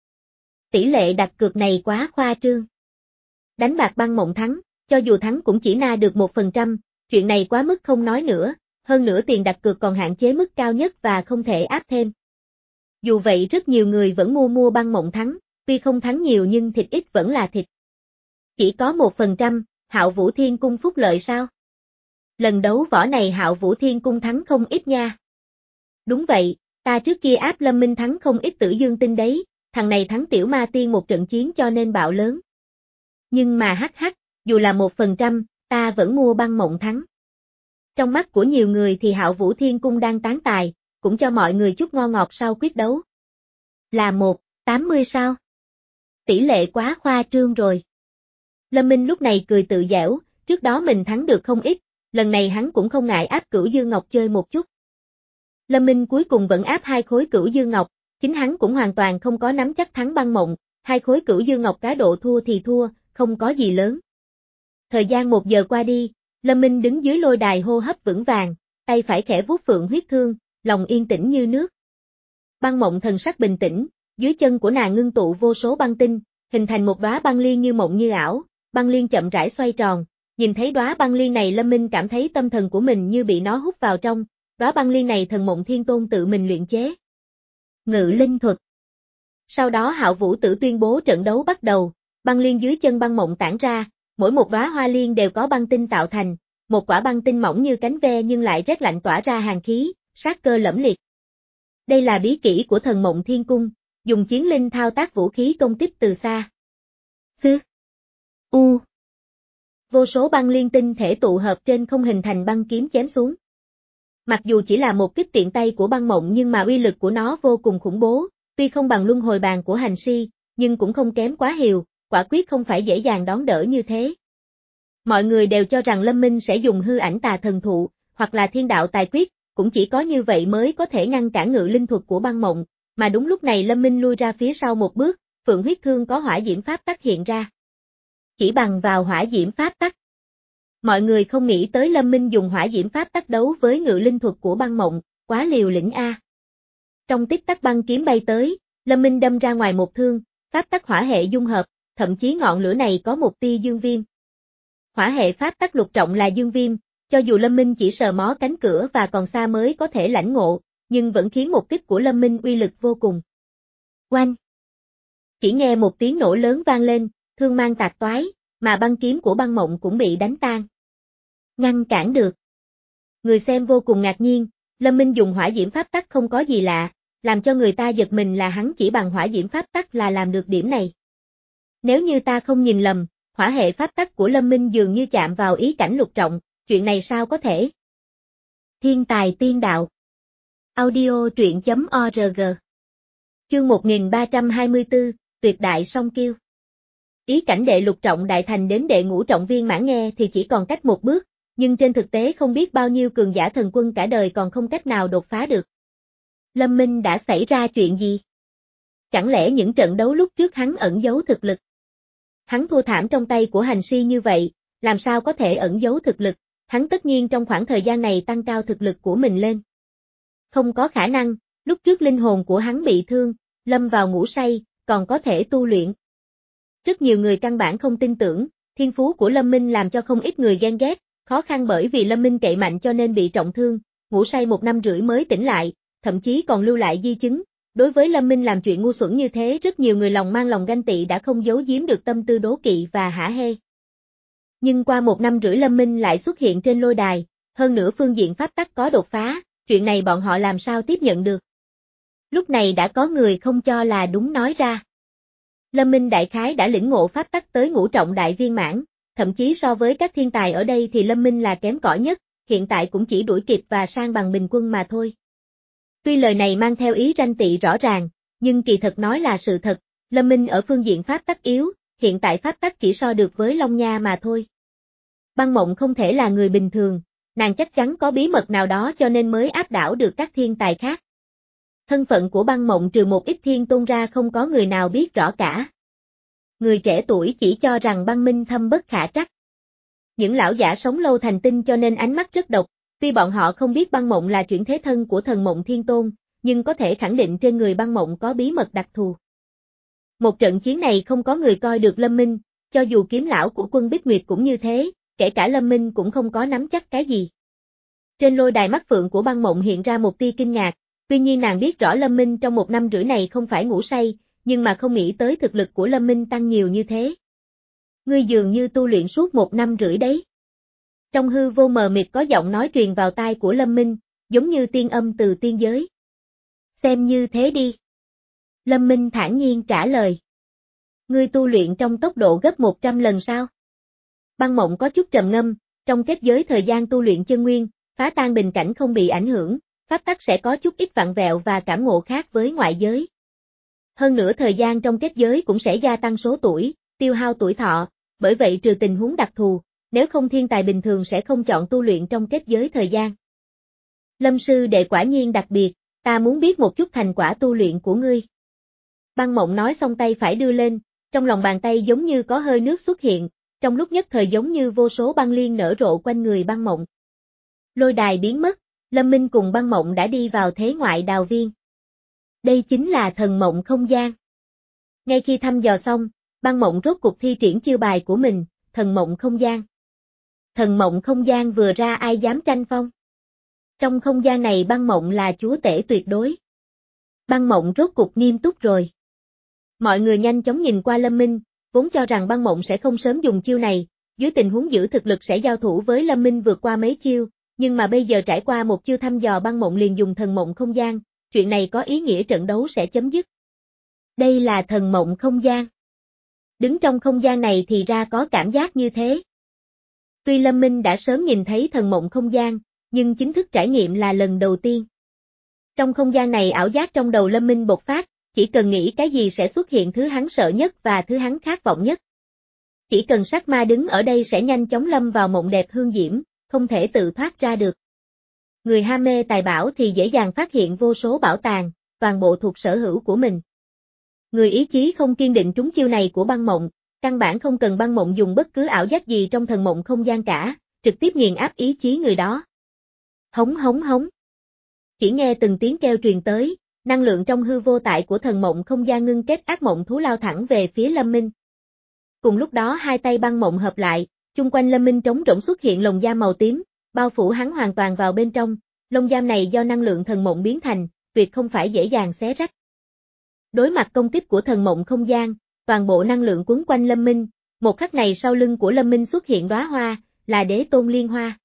Tỷ lệ đặt cược này quá khoa trương. Đánh bạc băng mộng thắng, cho dù thắng cũng chỉ na được một phần trăm, chuyện này quá mức không nói nữa, hơn nữa tiền đặt cược còn hạn chế mức cao nhất và không thể áp thêm. Dù vậy rất nhiều người vẫn mua mua băng mộng thắng, tuy không thắng nhiều nhưng thịt ít vẫn là thịt. Chỉ có một phần trăm, Hạo Vũ Thiên Cung phúc lợi sao? Lần đấu võ này Hạo Vũ Thiên Cung thắng không ít nha. Đúng vậy, ta trước kia áp Lâm Minh thắng không ít Tử Dương Tinh đấy, thằng này thắng Tiểu Ma Tiên một trận chiến cho nên bạo lớn. Nhưng mà hắc hắc, dù là một phần trăm, ta vẫn mua băng mộng thắng. Trong mắt của nhiều người thì Hạo Vũ Thiên Cung đang tán tài, cũng cho mọi người chút ngon ngọt sau quyết đấu. Là một, tám mươi sao? Tỷ lệ quá khoa trương rồi. Lâm Minh lúc này cười tự giễu, trước đó mình thắng được không ít, lần này hắn cũng không ngại áp Cửu Dương Ngọc chơi một chút. Lâm Minh cuối cùng vẫn áp hai khối Cửu Dương Ngọc, chính hắn cũng hoàn toàn không có nắm chắc thắng băng mộng, hai khối Cửu Dương Ngọc cá độ thua thì thua, không có gì lớn. Thời gian một giờ qua đi, Lâm Minh đứng dưới lôi đài hô hấp vững vàng, tay phải khẽ vuốt phượng huyết thương, lòng yên tĩnh như nước. Băng mộng thần sắc bình tĩnh, dưới chân của nàng ngưng tụ vô số băng tinh, hình thành một đóa băng liên như mộng như ảo, băng liên chậm rãi xoay tròn, nhìn thấy đóa băng liên này Lâm Minh cảm thấy tâm thần của mình như bị nó hút vào trong, đóa băng liên này thần mộng thiên tôn tự mình luyện chế. Ngự linh thuật. Sau đó Hạo Vũ Tử tuyên bố trận đấu bắt đầu, băng liên dưới chân băng mộng tản ra, mỗi một đóa hoa liên đều có băng tinh tạo thành, một quả băng tinh mỏng như cánh ve nhưng lại rét lạnh tỏa ra hàn khí, sát cơ lẫm liệt. Đây là bí kỹ của thần mộng thiên cung, dùng chiến linh thao tác vũ khí công kích từ xa. Xứ. U. Vô số băng liên tinh thể tụ hợp trên không hình thành băng kiếm chém xuống. Mặc dù chỉ là một kích tiện tay của băng mộng nhưng mà uy lực của nó vô cùng khủng bố, tuy không bằng luân hồi bàn của hành si, nhưng cũng không kém quá hiều, quả quyết không phải dễ dàng đón đỡ như thế. Mọi người đều cho rằng Lâm Minh sẽ dùng hư ảnh tà thần thụ, hoặc là thiên đạo tài quyết, cũng chỉ có như vậy mới có thể ngăn cản ngự linh thuật của băng mộng, mà đúng lúc này Lâm Minh lui ra phía sau một bước, phượng huyết thương có hỏa diễm pháp tắc hiện ra. Chỉ bằng vào hỏa diễm pháp tắc. Mọi người không nghĩ tới Lâm Minh dùng hỏa diễm pháp tắc đấu với ngự linh thuật của băng mộng, quá liều lĩnh a. Trong tích tắc băng kiếm bay tới, Lâm Minh đâm ra ngoài một thương, pháp tắc hỏa hệ dung hợp, thậm chí ngọn lửa này có một tia dương viêm. Hỏa hệ pháp tắc lục trọng là dương viêm, cho dù Lâm Minh chỉ sờ mó cánh cửa và còn xa mới có thể lãnh ngộ, nhưng vẫn khiến một kích của Lâm Minh uy lực vô cùng. Oanh! Chỉ nghe một tiếng nổ lớn vang lên, thương mang tạc toái, mà băng kiếm của băng mộng cũng bị đánh tan. Ngăn cản được. Người xem vô cùng ngạc nhiên, Lâm Minh dùng hỏa diễm pháp tắc không có gì lạ, làm cho người ta giật mình là hắn chỉ bằng hỏa diễm pháp tắc là làm được điểm này. Nếu như ta không nhìn lầm, hỏa hệ pháp tắc của Lâm Minh dường như chạm vào ý cảnh lục trọng, chuyện này sao có thể? Thiên tài tiên đạo. Audio truyện chấm org. Chương một nghìn ba trăm hai mươi tư, tuyệt đại song kiêu. Ý cảnh đệ lục trọng đại thành đến đệ ngũ trọng viên mãn nghe thì chỉ còn cách một bước, nhưng trên thực tế không biết bao nhiêu cường giả thần quân cả đời còn không cách nào đột phá được. Lâm Minh đã xảy ra chuyện gì? Chẳng lẽ những trận đấu lúc trước hắn ẩn giấu thực lực? Hắn thua thảm trong tay của hành si như vậy, làm sao có thể ẩn giấu thực lực? Hắn tất nhiên trong khoảng thời gian này tăng cao thực lực của mình lên. Không có khả năng, lúc trước linh hồn của hắn bị thương, lâm vào ngủ say, còn có thể tu luyện. Rất nhiều người căn bản không tin tưởng, thiên phú của Lâm Minh làm cho không ít người ghen ghét, khó khăn bởi vì Lâm Minh cậy mạnh cho nên bị trọng thương, ngủ say một năm rưỡi mới tỉnh lại, thậm chí còn lưu lại di chứng. Đối với Lâm Minh làm chuyện ngu xuẩn như thế, rất nhiều người lòng mang lòng ganh tị đã không giấu giếm được tâm tư đố kỵ và hả hê. Nhưng qua một năm rưỡi Lâm Minh lại xuất hiện trên lôi đài, hơn nữa phương diện pháp tắc có đột phá, chuyện này bọn họ làm sao tiếp nhận được. Lúc này đã có người không cho là đúng nói ra. Lâm Minh đại khái đã lĩnh ngộ pháp tắc tới ngũ trọng đại viên mãn, thậm chí so với các thiên tài ở đây thì Lâm Minh là kém cỏi nhất, hiện tại cũng chỉ đuổi kịp và sang bằng bình quân mà thôi. Tuy lời này mang theo ý ranh tị rõ ràng, nhưng kỳ thật nói là sự thật, Lâm Minh ở phương diện pháp tắc yếu, hiện tại pháp tắc chỉ so được với Long Nha mà thôi. Băng Mộng không thể là người bình thường, nàng chắc chắn có bí mật nào đó cho nên mới áp đảo được các thiên tài khác. Thân phận của Băng Mộng trừ một ít thiên tôn ra không có người nào biết rõ cả. Người trẻ tuổi chỉ cho rằng Băng Minh thâm bất khả trắc. Những lão giả sống lâu thành tinh cho nên ánh mắt rất độc, tuy bọn họ không biết Băng Mộng là chuyển thế thân của thần Mộng Thiên Tôn, nhưng có thể khẳng định trên người Băng Mộng có bí mật đặc thù. Một trận chiến này không có người coi được Lâm Minh, cho dù kiếm lão của Quân Bích Nguyệt cũng như thế, kể cả Lâm Minh cũng không có nắm chắc cái gì. Trên lôi đài mắt phượng của Băng Mộng hiện ra một tia kinh ngạc, tuy nhiên nàng biết rõ Lâm Minh trong một năm rưỡi này không phải ngủ say, nhưng mà không nghĩ tới thực lực của Lâm Minh tăng nhiều như thế. Ngươi dường như tu luyện suốt một năm rưỡi đấy. Trong hư vô mờ mịt có giọng nói truyền vào tai của Lâm Minh, giống như tiên âm từ tiên giới. Xem như thế đi. Lâm Minh thản nhiên trả lời. Ngươi tu luyện trong tốc độ gấp một trăm lần sao? Băng Mộng có chút trầm ngâm, trong kết giới thời gian tu luyện chân nguyên, phá tan bình cảnh không bị ảnh hưởng, pháp tắc sẽ có chút ít vặn vẹo và cảm ngộ khác với ngoại giới. Hơn nữa thời gian trong kết giới cũng sẽ gia tăng số tuổi, tiêu hao tuổi thọ, bởi vậy trừ tình huống đặc thù, nếu không thiên tài bình thường sẽ không chọn tu luyện trong kết giới thời gian. Lâm sư đệ quả nhiên đặc biệt, ta muốn biết một chút thành quả tu luyện của ngươi. Băng Mộng nói xong tay phải đưa lên, trong lòng bàn tay giống như có hơi nước xuất hiện, trong lúc nhất thời giống như vô số băng liên nở rộ quanh người Băng Mộng. Lôi đài biến mất, Lâm Minh cùng Băng Mộng đã đi vào thế ngoại đào viên. Đây chính là thần mộng không gian. Ngay khi thăm dò xong, Băng Mộng rốt cục thi triển chiêu bài của mình, thần mộng không gian. Thần mộng không gian vừa ra ai dám tranh phong. Trong không gian này Băng Mộng là chúa tể tuyệt đối. Băng Mộng rốt cục nghiêm túc rồi. Mọi người nhanh chóng nhìn qua Lâm Minh, vốn cho rằng Băng Mộng sẽ không sớm dùng chiêu này, dưới tình huống giữ thực lực sẽ giao thủ với Lâm Minh vượt qua mấy chiêu, nhưng mà bây giờ trải qua một chiêu thăm dò Băng Mộng liền dùng thần mộng không gian, chuyện này có ý nghĩa trận đấu sẽ chấm dứt. Đây là thần mộng không gian. Đứng trong không gian này thì ra có cảm giác như thế. Tuy Lâm Minh đã sớm nhìn thấy thần mộng không gian, nhưng chính thức trải nghiệm là lần đầu tiên. Trong không gian này ảo giác trong đầu Lâm Minh bộc phát, chỉ cần nghĩ cái gì sẽ xuất hiện thứ hắn sợ nhất và thứ hắn khát vọng nhất. Chỉ cần sát ma đứng ở đây sẽ nhanh chóng lâm vào mộng đẹp hương diễm, không thể tự thoát ra được. Người ham mê tài bảo thì dễ dàng phát hiện vô số bảo tàng, toàn bộ thuộc sở hữu của mình. Người ý chí không kiên định trúng chiêu này của Băng Mộng, căn bản không cần Băng Mộng dùng bất cứ ảo giác gì trong thần mộng không gian cả, trực tiếp nghiền áp ý chí người đó. Hống hống hống. Chỉ nghe từng tiếng kêu truyền tới, năng lượng trong hư vô tại của thần mộng không gian ngưng kết ác mộng thú lao thẳng về phía Lâm Minh. Cùng lúc đó hai tay Băng Mộng hợp lại, chung quanh Lâm Minh trống rỗng xuất hiện lồng giam màu tím, bao phủ hắn hoàn toàn vào bên trong, lồng giam này do năng lượng thần mộng biến thành, tuyệt không phải dễ dàng xé rách. Đối mặt công kích của thần mộng không gian, toàn bộ năng lượng quấn quanh Lâm Minh, một khắc này sau lưng của Lâm Minh xuất hiện đóa hoa, là Đế Tôn Liên Hoa.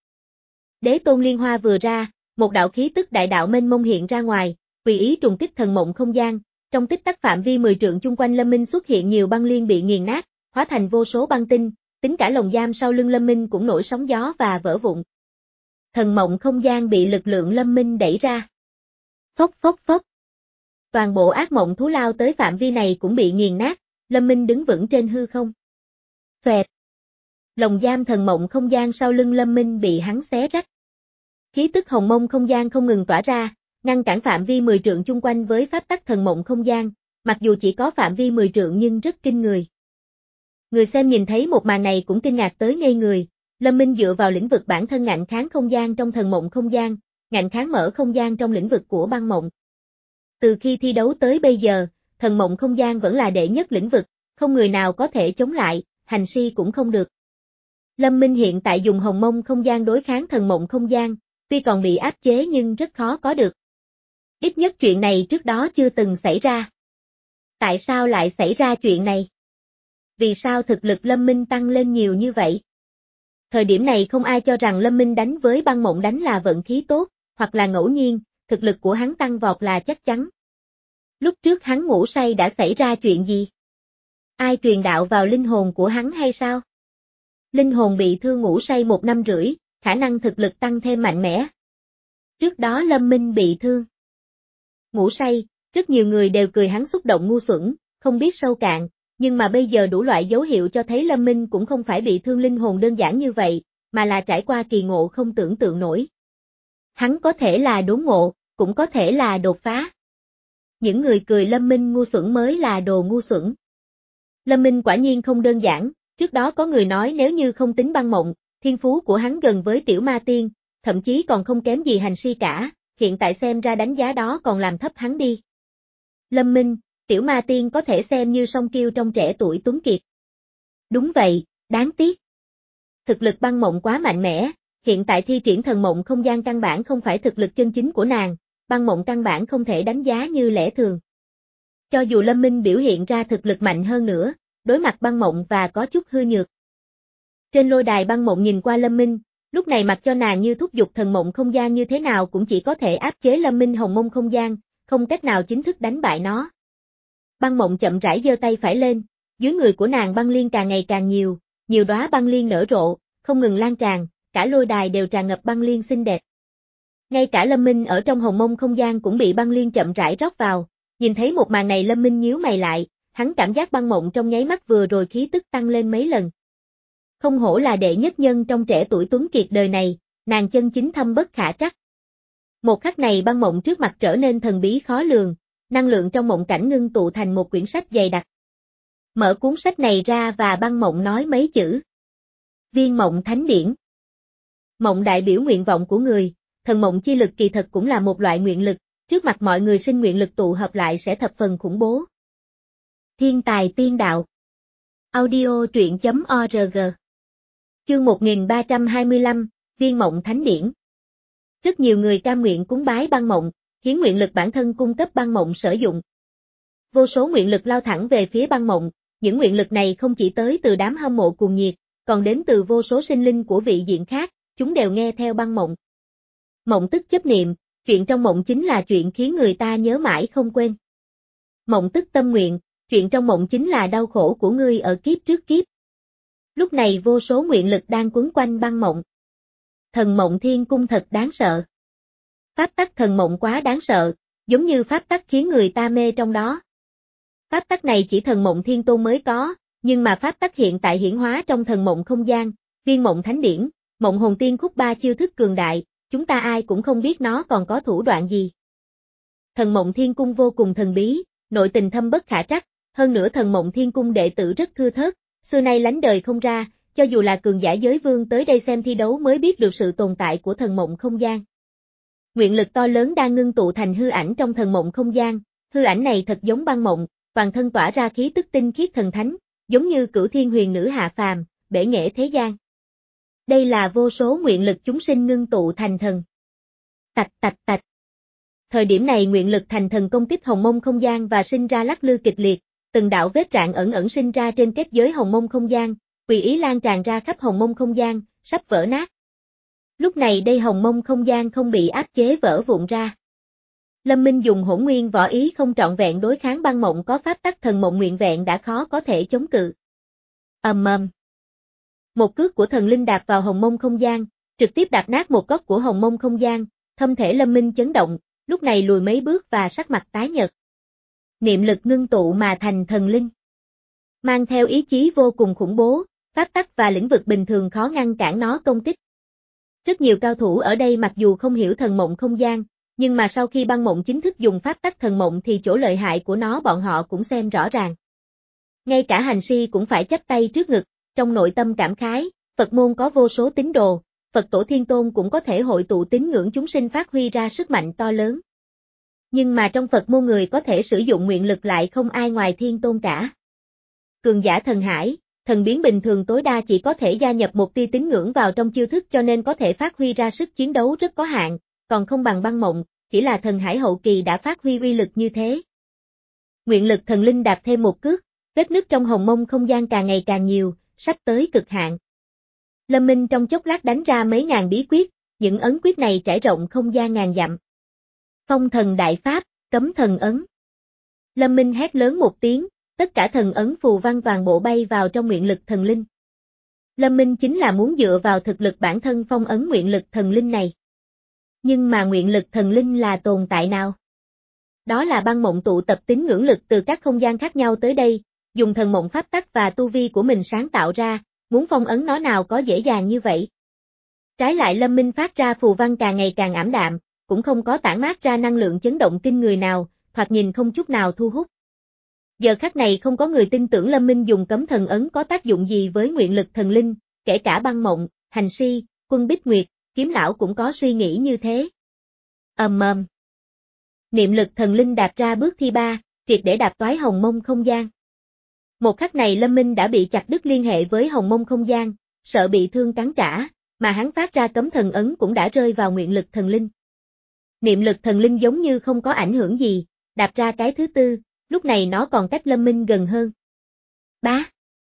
Đế Tôn Liên Hoa vừa ra, một đạo khí tức đại đạo mênh mông hiện ra ngoài, tùy ý trùng kích thần mộng không gian, trong tích tắc phạm vi mười trượng chung quanh Lâm Minh xuất hiện nhiều băng liên bị nghiền nát, hóa thành vô số băng tinh, tính cả lồng giam sau lưng Lâm Minh cũng nổi sóng gió và vỡ vụn. Thần mộng không gian bị lực lượng Lâm Minh đẩy ra. Phốc phốc phốc. Toàn bộ ác mộng thú lao tới phạm vi này cũng bị nghiền nát, Lâm Minh đứng vững trên hư không. Xoẹt. Lồng giam thần mộng không gian sau lưng Lâm Minh bị hắn xé rách. Khí tức hồng mông không gian không ngừng tỏa ra, ngăn cản phạm vi mười trượng chung quanh với pháp tắc thần mộng không gian, mặc dù chỉ có phạm vi mười trượng nhưng rất kinh người. Người xem nhìn thấy một màn này cũng kinh ngạc tới ngây người, Lâm Minh dựa vào lĩnh vực bản thân ngạnh kháng không gian trong thần mộng không gian, ngạnh kháng mở không gian trong lĩnh vực của băng mộng. Từ khi thi đấu tới bây giờ, thần mộng không gian vẫn là đệ nhất lĩnh vực, không người nào có thể chống lại, hành si cũng không được. Lâm Minh hiện tại dùng hồng mông không gian đối kháng thần mộng không gian, tuy còn bị áp chế nhưng rất khó có được. Ít nhất chuyện này trước đó chưa từng xảy ra. Tại sao lại xảy ra chuyện này? Vì sao thực lực Lâm Minh tăng lên nhiều như vậy? Thời điểm này không ai cho rằng Lâm Minh đánh với băng mộng đánh là vận khí tốt, hoặc là ngẫu nhiên, thực lực của hắn tăng vọt là chắc chắn. Lúc trước hắn ngủ say đã xảy ra chuyện gì? Ai truyền đạo vào linh hồn của hắn hay sao? Linh hồn bị thương ngủ say một năm rưỡi, khả năng thực lực tăng thêm mạnh mẽ. Trước đó Lâm Minh bị thương. Ngủ say, rất nhiều người đều cười hắn xúc động ngu xuẩn, không biết sâu cạn, nhưng mà bây giờ đủ loại dấu hiệu cho thấy Lâm Minh cũng không phải bị thương linh hồn đơn giản như vậy, mà là trải qua kỳ ngộ không tưởng tượng nổi. Hắn có thể là đốn ngộ, cũng có thể là đột phá. Những người cười Lâm Minh ngu xuẩn mới là đồ ngu xuẩn. Lâm Minh quả nhiên không đơn giản, trước đó có người nói nếu như không tính băng mộng, thiên phú của hắn gần với tiểu ma tiên, thậm chí còn không kém gì hành si cả, hiện tại xem ra đánh giá đó còn làm thấp hắn đi. Lâm Minh, tiểu ma tiên có thể xem như song kiêu trong trẻ tuổi tuấn kiệt. Đúng vậy, đáng tiếc. Thực lực băng mộng quá mạnh mẽ, hiện tại thi triển thần mộng không gian căn bản không phải thực lực chân chính của nàng, băng mộng căn bản không thể đánh giá như lẽ thường. Cho dù Lâm Minh biểu hiện ra thực lực mạnh hơn nữa, đối mặt băng mộng và có chút hư nhược. Trên lôi đài băng mộng nhìn qua Lâm Minh, lúc này mặc cho nàng như thúc giục thần mộng không gian như thế nào cũng chỉ có thể áp chế Lâm Minh hồng mông không gian, không cách nào chính thức đánh bại nó. Băng mộng chậm rãi giơ tay phải lên, dưới người của nàng băng liên càng ngày càng nhiều, nhiều đóa băng liên nở rộ, không ngừng lan tràn, cả lôi đài đều tràn ngập băng liên xinh đẹp. Ngay cả Lâm Minh ở trong hồng mông không gian cũng bị băng liên chậm rãi rót vào, nhìn thấy một màn này Lâm Minh nhíu mày lại, hắn cảm giác băng mộng trong nháy mắt vừa rồi khí tức tăng lên mấy lần. Không hổ là đệ nhất nhân trong trẻ tuổi tuấn kiệt đời này, nàng chân chính thâm bất khả trắc. Một khắc này băng mộng trước mặt trở nên thần bí khó lường, năng lượng trong mộng cảnh ngưng tụ thành một quyển sách dày đặc. Mở cuốn sách này ra và băng mộng nói mấy chữ. Viên mộng thánh điển. Mộng đại biểu nguyện vọng của người, thần mộng chi lực kỳ thật cũng là một loại nguyện lực, trước mặt mọi người sinh nguyện lực tụ hợp lại sẽ thập phần khủng bố. Thiên tài tiên đạo. Audio truyện chấm org. Chương một nghìn ba trăm hai mươi lăm, Viên mộng thánh điển. Rất nhiều người cam nguyện cúng bái băng mộng, hiến nguyện lực bản thân cung cấp băng mộng sử dụng. Vô số nguyện lực lao thẳng về phía băng mộng, những nguyện lực này không chỉ tới từ đám hâm mộ cuồng nhiệt, còn đến từ vô số sinh linh của vị diện khác, chúng đều nghe theo băng mộng. Mộng tức chấp niệm, chuyện trong mộng chính là chuyện khiến người ta nhớ mãi không quên. Mộng tức tâm nguyện, chuyện trong mộng chính là đau khổ của ngươi ở kiếp trước kiếp. Lúc này vô số nguyện lực đang quấn quanh băng mộng. Thần mộng thiên cung thật đáng sợ. Pháp tắc thần mộng quá đáng sợ, giống như pháp tắc khiến người ta mê trong đó. Pháp tắc này chỉ thần mộng thiên tôn mới có, nhưng mà pháp tắc hiện tại hiển hóa trong thần mộng không gian, viên mộng thánh điển, mộng hồn tiên khúc ba chiêu thức cường đại, chúng ta ai cũng không biết nó còn có thủ đoạn gì. Thần mộng thiên cung vô cùng thần bí, nội tình thâm bất khả trắc, hơn nữa thần mộng thiên cung đệ tử rất thưa thớt, xưa nay lánh đời không ra, cho dù là cường giả giới vương tới đây xem thi đấu mới biết được sự tồn tại của thần mộng không gian. Nguyện lực to lớn đang ngưng tụ thành hư ảnh trong thần mộng không gian, hư ảnh này thật giống băng mộng, toàn thân tỏa ra khí tức tinh khiết thần thánh, giống như cửu thiên huyền nữ hạ phàm, bể nghệ thế gian. Đây là vô số nguyện lực chúng sinh ngưng tụ thành thần. Tạch tạch tạch. Thời điểm này nguyện lực thành thần công kích hồng mông không gian và sinh ra lắc lư kịch liệt, từng đạo vết rạn ẩn ẩn sinh ra trên kết giới hồng mông không gian, tùy ý lan tràn ra khắp hồng mông không gian, sắp vỡ nát. Lúc này đây hồng mông không gian không bị áp chế vỡ vụn ra. Lâm Minh dùng hỗn nguyên võ ý không trọn vẹn đối kháng băng mộng có pháp tắc thần mộng nguyện vẹn đã khó có thể chống cự. Ầm ầm. Một cước của thần linh đạp vào hồng mông không gian, trực tiếp đạp nát một góc của hồng mông không gian, thân thể Lâm Minh chấn động, lúc này lùi mấy bước và sắc mặt tái nhợt. Niệm lực ngưng tụ mà thành thần linh. Mang theo ý chí vô cùng khủng bố, pháp tắc và lĩnh vực bình thường khó ngăn cản nó công kích. Rất nhiều cao thủ ở đây mặc dù không hiểu thần mộng không gian, nhưng mà sau khi băng mộng chính thức dùng pháp tắc thần mộng thì chỗ lợi hại của nó bọn họ cũng xem rõ ràng. Ngay cả hành si cũng phải chắp tay trước ngực, trong nội tâm cảm khái, Phật môn có vô số tín đồ, Phật tổ Thiên Tôn cũng có thể hội tụ tín ngưỡng chúng sinh phát huy ra sức mạnh to lớn. Nhưng mà trong Phật môn người có thể sử dụng nguyện lực lại không ai ngoài Thiên Tôn cả. Cường giả thần hải, thần biến bình thường tối đa chỉ có thể gia nhập một tia tín ngưỡng vào trong chiêu thức cho nên có thể phát huy ra sức chiến đấu rất có hạn, còn không bằng băng mộng, chỉ là thần hải hậu kỳ đã phát huy uy lực như thế. Nguyện lực thần linh đạp thêm một cước, vết nứt trong hồng mông không gian càng ngày càng nhiều, sắp tới cực hạn. Lâm Minh trong chốc lát đánh ra mấy ngàn bí quyết, những ấn quyết này trải rộng không gian ngàn dặm. Phong thần đại pháp, cấm thần ấn. Lâm Minh hét lớn một tiếng, tất cả thần ấn phù văn toàn bộ bay vào trong nguyện lực thần linh. Lâm Minh chính là muốn dựa vào thực lực bản thân phong ấn nguyện lực thần linh này. Nhưng mà nguyện lực thần linh là tồn tại nào? Đó là băng mộng tụ tập tín ngưỡng lực từ các không gian khác nhau tới đây, dùng thần mộng pháp tắc và tu vi của mình sáng tạo ra, muốn phong ấn nó nào có dễ dàng như vậy. Trái lại Lâm Minh phát ra phù văn càng ngày càng ảm đạm, cũng không có tản mát ra năng lượng chấn động kinh người nào, thoạt nhìn không chút nào thu hút. Giờ khắc này không có người tin tưởng Lâm Minh dùng cấm thần ấn có tác dụng gì với nguyện lực thần linh, kể cả băng mộng, hành si, quân Bích Nguyệt, kiếm lão cũng có suy nghĩ như thế. Ầm ầm. Niệm lực thần linh đạp ra bước thi ba, triệt để đạp toái hồng mông không gian. Một khắc này Lâm Minh đã bị chặt đứt liên hệ với hồng mông không gian, sợ bị thương cắn trả, mà hắn phát ra cấm thần ấn cũng đã rơi vào nguyện lực thần linh. Niệm lực thần linh giống như không có ảnh hưởng gì, đạp ra cái thứ tư, lúc này nó còn cách Lâm Minh gần hơn. Bá!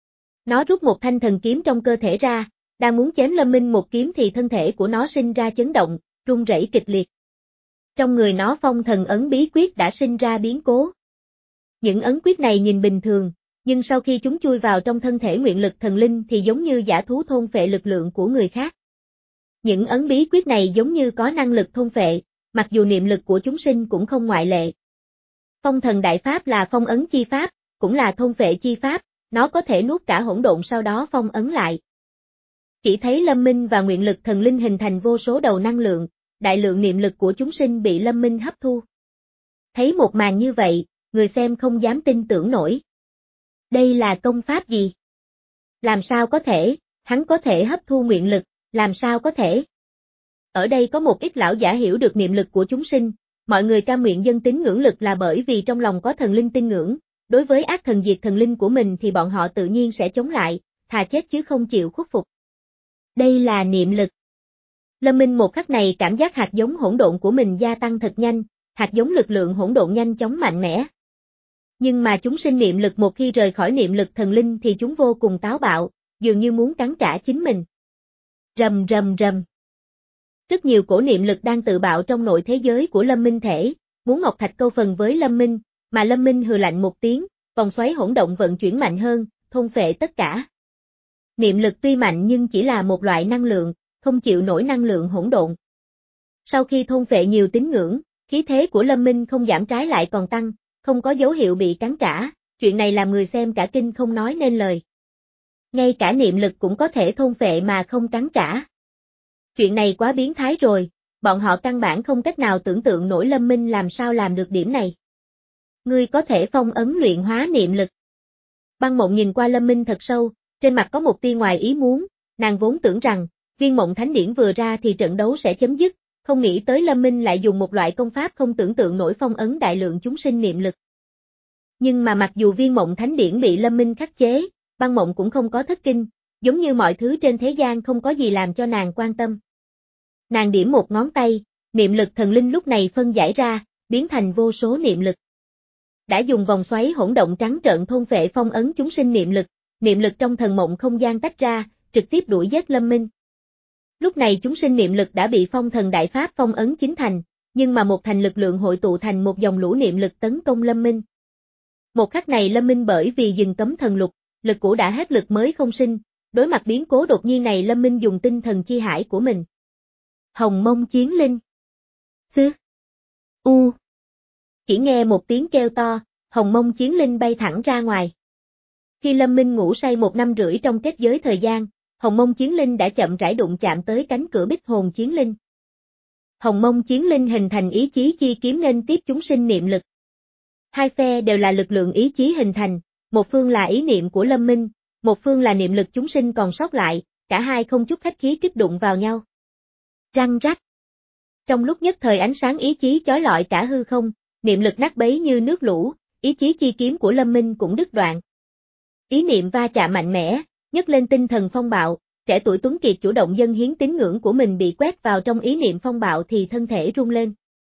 Nó rút một thanh thần kiếm trong cơ thể ra, đang muốn chém Lâm Minh một kiếm thì thân thể của nó sinh ra chấn động, rung rẩy kịch liệt. Trong người nó phong thần ấn bí quyết đã sinh ra biến cố. Những ấn quyết này nhìn bình thường, nhưng sau khi chúng chui vào trong thân thể nguyện lực thần linh thì giống như dã thú thôn phệ lực lượng của người khác. Những ấn bí quyết này giống như có năng lực thôn phệ, mặc dù niệm lực của chúng sinh cũng không ngoại lệ. Phong thần đại pháp là phong ấn chi pháp, cũng là thôn phệ chi pháp, nó có thể nuốt cả hỗn độn sau đó phong ấn lại. Chỉ thấy Lâm Minh và nguyện lực thần linh hình thành vô số đầu năng lượng, đại lượng niệm lực của chúng sinh bị Lâm Minh hấp thu. Thấy một màn như vậy, người xem không dám tin tưởng nổi. Đây là công pháp gì? Làm sao có thể, hắn có thể hấp thu nguyện lực, làm sao có thể? Ở đây có một ít lão giả hiểu được niệm lực của chúng sinh, mọi người cam nguyện dâng tín ngưỡng lực là bởi vì trong lòng có thần linh tin ngưỡng, đối với ác thần diệt thần linh của mình thì bọn họ tự nhiên sẽ chống lại, thà chết chứ không chịu khuất phục. Đây là niệm lực. Lâm Minh một khắc này cảm giác hạt giống hỗn độn của mình gia tăng thật nhanh, hạt giống lực lượng hỗn độn nhanh chóng mạnh mẽ. Nhưng mà chúng sinh niệm lực một khi rời khỏi niệm lực thần linh thì chúng vô cùng táo bạo, dường như muốn cắn trả chính mình. Rầm rầm rầm. Rất nhiều cổ niệm lực đang tự bạo trong nội thế giới của Lâm Minh thể, muốn ngọc thạch câu phần với Lâm Minh, mà Lâm Minh hừ lạnh một tiếng, vòng xoáy hỗn động vận chuyển mạnh hơn, thôn phệ tất cả. Niệm lực tuy mạnh nhưng chỉ là một loại năng lượng, không chịu nổi năng lượng hỗn độn. Sau khi thôn phệ nhiều tín ngưỡng, khí thế của Lâm Minh không giảm trái lại còn tăng, không có dấu hiệu bị cắn trả, chuyện này làm người xem cả kinh không nói nên lời. Ngay cả niệm lực cũng có thể thôn phệ mà không cắn trả. Chuyện này quá biến thái rồi, bọn họ căn bản không cách nào tưởng tượng nổi Lâm Minh làm sao làm được điểm này. Ngươi có thể phong ấn luyện hóa niệm lực. Băng Mộng nhìn qua Lâm Minh thật sâu, trên mặt có một tia ngoài ý muốn, nàng vốn tưởng rằng, viên mộng thánh điển vừa ra thì trận đấu sẽ chấm dứt, không nghĩ tới Lâm Minh lại dùng một loại công pháp không tưởng tượng nổi phong ấn đại lượng chúng sinh niệm lực. Nhưng mà mặc dù viên mộng thánh điển bị Lâm Minh khắc chế, Băng Mộng cũng không có thất kinh, giống như mọi thứ trên thế gian không có gì làm cho nàng quan tâm. Nàng điểm một ngón tay, niệm lực thần linh lúc này phân giải ra, biến thành vô số niệm lực. Đã dùng vòng xoáy hỗn động trắng trợn thôn phệ phong ấn chúng sinh niệm lực, niệm lực trong thần mộng không gian tách ra, trực tiếp đuổi giết Lâm Minh. Lúc này chúng sinh niệm lực đã bị phong thần đại pháp phong ấn chính thành, nhưng mà một thành lực lượng hội tụ thành một dòng lũ niệm lực tấn công Lâm Minh. Một khắc này Lâm Minh bởi vì dừng cấm thần lục, lực cũ đã hết lực mới không sinh, đối mặt biến cố đột nhiên này Lâm Minh dùng tinh thần chi hải của mình. Hồng Mông Chiến Linh. Xứ. U. Chỉ nghe một tiếng kêu to, hồng mông chiến linh bay thẳng ra ngoài. Khi Lâm Minh ngủ say một năm rưỡi trong kết giới thời gian, hồng mông chiến linh đã chậm rãi đụng chạm tới cánh cửa bích hồn chiến linh. Hồng mông chiến linh hình thành ý chí chi kiếm nghênh tiếp chúng sinh niệm lực. Hai phe đều là lực lượng ý chí hình thành, một phương là ý niệm của Lâm Minh, một phương là niệm lực chúng sinh còn sót lại, cả hai không chút khách khí kích đụng vào nhau. Răng rắc. Trong lúc nhất thời ánh sáng ý chí chói lọi cả hư không, niệm lực nát bấy như nước lũ, ý chí chi kiếm của Lâm Minh cũng đứt đoạn. Ý niệm va chạm mạnh mẽ, nhấc lên tinh thần phong bạo, trẻ tuổi tuấn kiệt chủ động dâng hiến tín ngưỡng của mình bị quét vào trong ý niệm phong bạo thì thân thể rung lên.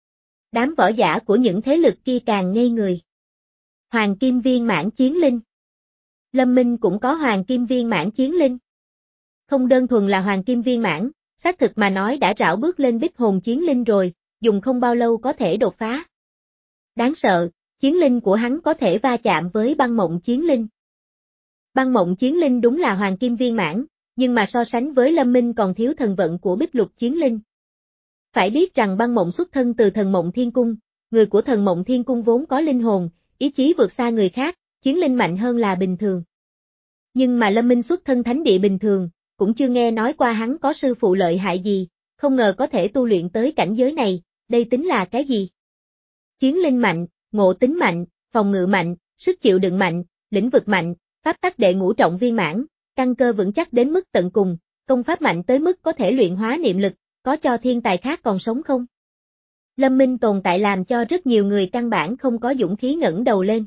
Đám võ giả của những thế lực kia càng ngây người. Hoàng kim viên mãn chiến linh. Lâm Minh cũng có hoàng kim viên mãn chiến linh. Không đơn thuần là hoàng kim viên mãn, xác thực mà nói đã rảo bước lên bích hồn chiến linh rồi, dùng không bao lâu có thể đột phá. Đáng sợ, chiến linh của hắn có thể va chạm với băng mộng chiến linh. Băng mộng chiến linh đúng là hoàng kim viên mãn, nhưng mà so sánh với Lâm Minh còn thiếu thần vận của bích lục chiến linh. Phải biết rằng băng mộng xuất thân từ thần mộng thiên cung, người của thần mộng thiên cung vốn có linh hồn, ý chí vượt xa người khác, chiến linh mạnh hơn là bình thường. Nhưng mà Lâm Minh xuất thân thánh địa bình thường, cũng chưa nghe nói qua hắn có sư phụ lợi hại gì, không ngờ có thể tu luyện tới cảnh giới này, đây tính là cái gì? Chiến linh mạnh, ngộ tính mạnh, phòng ngự mạnh, sức chịu đựng mạnh, lĩnh vực mạnh, pháp tắc đệ ngũ trọng viên mãn, căn cơ vững chắc đến mức tận cùng, công pháp mạnh tới mức có thể luyện hóa niệm lực, có cho thiên tài khác còn sống không? Lâm Minh tồn tại làm cho rất nhiều người căn bản không có dũng khí ngẩng đầu lên.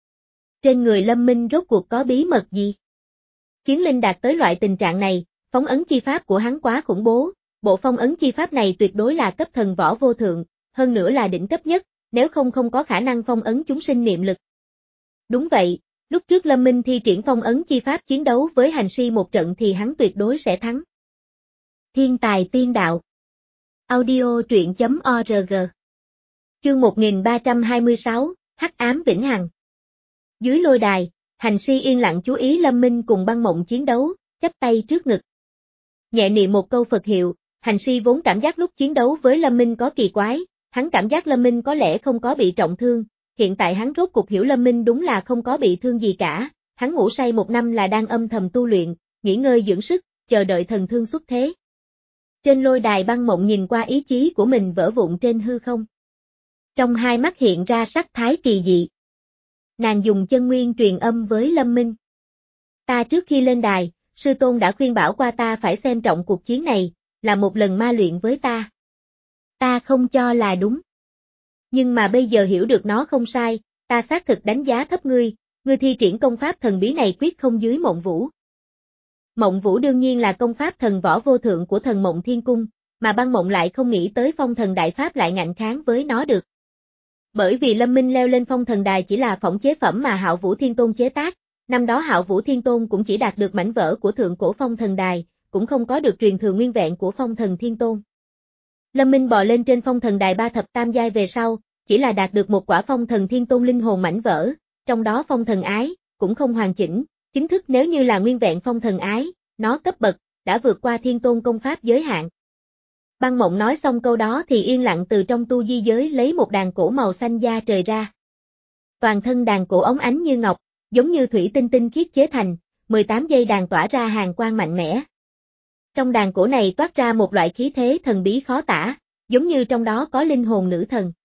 Trên người Lâm Minh rốt cuộc có bí mật gì? Chiến linh đạt tới loại tình trạng này, phong ấn chi pháp của hắn quá khủng bố, bộ phong ấn chi pháp này tuyệt đối là cấp thần võ vô thượng, hơn nữa là đỉnh cấp nhất, nếu không không có khả năng phong ấn chúng sinh niệm lực. Đúng vậy, lúc trước Lâm Minh thi triển phong ấn chi pháp chiến đấu với hành si một trận thì hắn tuyệt đối sẽ thắng. Thiên tài tiên đạo. Audio truyện chấm org. Chương một nghìn ba trăm hai mươi sáu, Hắc ám vĩnh hằng. Dưới lôi đài, hành si yên lặng chú ý Lâm Minh cùng băng mộng chiến đấu, chắp tay trước ngực. Nhẹ niệm một câu Phật hiệu, hành si vốn cảm giác lúc chiến đấu với Lâm Minh có kỳ quái, hắn cảm giác Lâm Minh có lẽ không có bị trọng thương, hiện tại hắn rốt cuộc hiểu Lâm Minh đúng là không có bị thương gì cả, hắn ngủ say một năm là đang âm thầm tu luyện, nghỉ ngơi dưỡng sức, chờ đợi thần thương xuất thế. Trên lôi đài băng mộng nhìn qua ý chí của mình vỡ vụn trên hư không. Trong hai mắt hiện ra sắc thái kỳ dị. Nàng dùng chân nguyên truyền âm với Lâm Minh. Ta trước khi lên đài, sư tôn đã khuyên bảo qua ta phải xem trọng cuộc chiến này, là một lần ma luyện với ta. Ta không cho là đúng. Nhưng mà bây giờ hiểu được nó không sai, ta xác thực đánh giá thấp ngươi, ngươi thi triển công pháp thần bí này quyết không dưới Mộng Vũ. Mộng Vũ đương nhiên là công pháp thần võ vô thượng của thần mộng thiên cung, mà băng mộng lại không nghĩ tới phong thần đại pháp lại ngạnh kháng với nó được. Bởi vì Lâm Minh leo lên phong thần đài chỉ là phỏng chế phẩm mà Hạo Vũ Thiên Tôn chế tác, năm đó Hạo Vũ Thiên Tôn cũng chỉ đạt được mảnh vỡ của thượng cổ phong thần đài, cũng không có được truyền thừa nguyên vẹn của phong thần thiên tôn. Lâm Minh bò lên trên phong thần đài ba thập tam giai về sau, chỉ là đạt được một quả phong thần thiên tôn linh hồn mảnh vỡ, trong đó phong thần ái, cũng không hoàn chỉnh, chính thức nếu như là nguyên vẹn phong thần ái, nó cấp bậc, đã vượt qua thiên tôn công pháp giới hạn. Băng mộng nói xong câu đó thì yên lặng từ trong tu di giới lấy một đàn cổ màu xanh da trời ra. Toàn thân đàn cổ óng ánh như ngọc, giống như thủy tinh tinh khiết chế thành, mười tám dây đàn tỏa ra hàn quang mạnh mẽ. Trong đàn cổ này toát ra một loại khí thế thần bí khó tả, giống như trong đó có linh hồn nữ thần.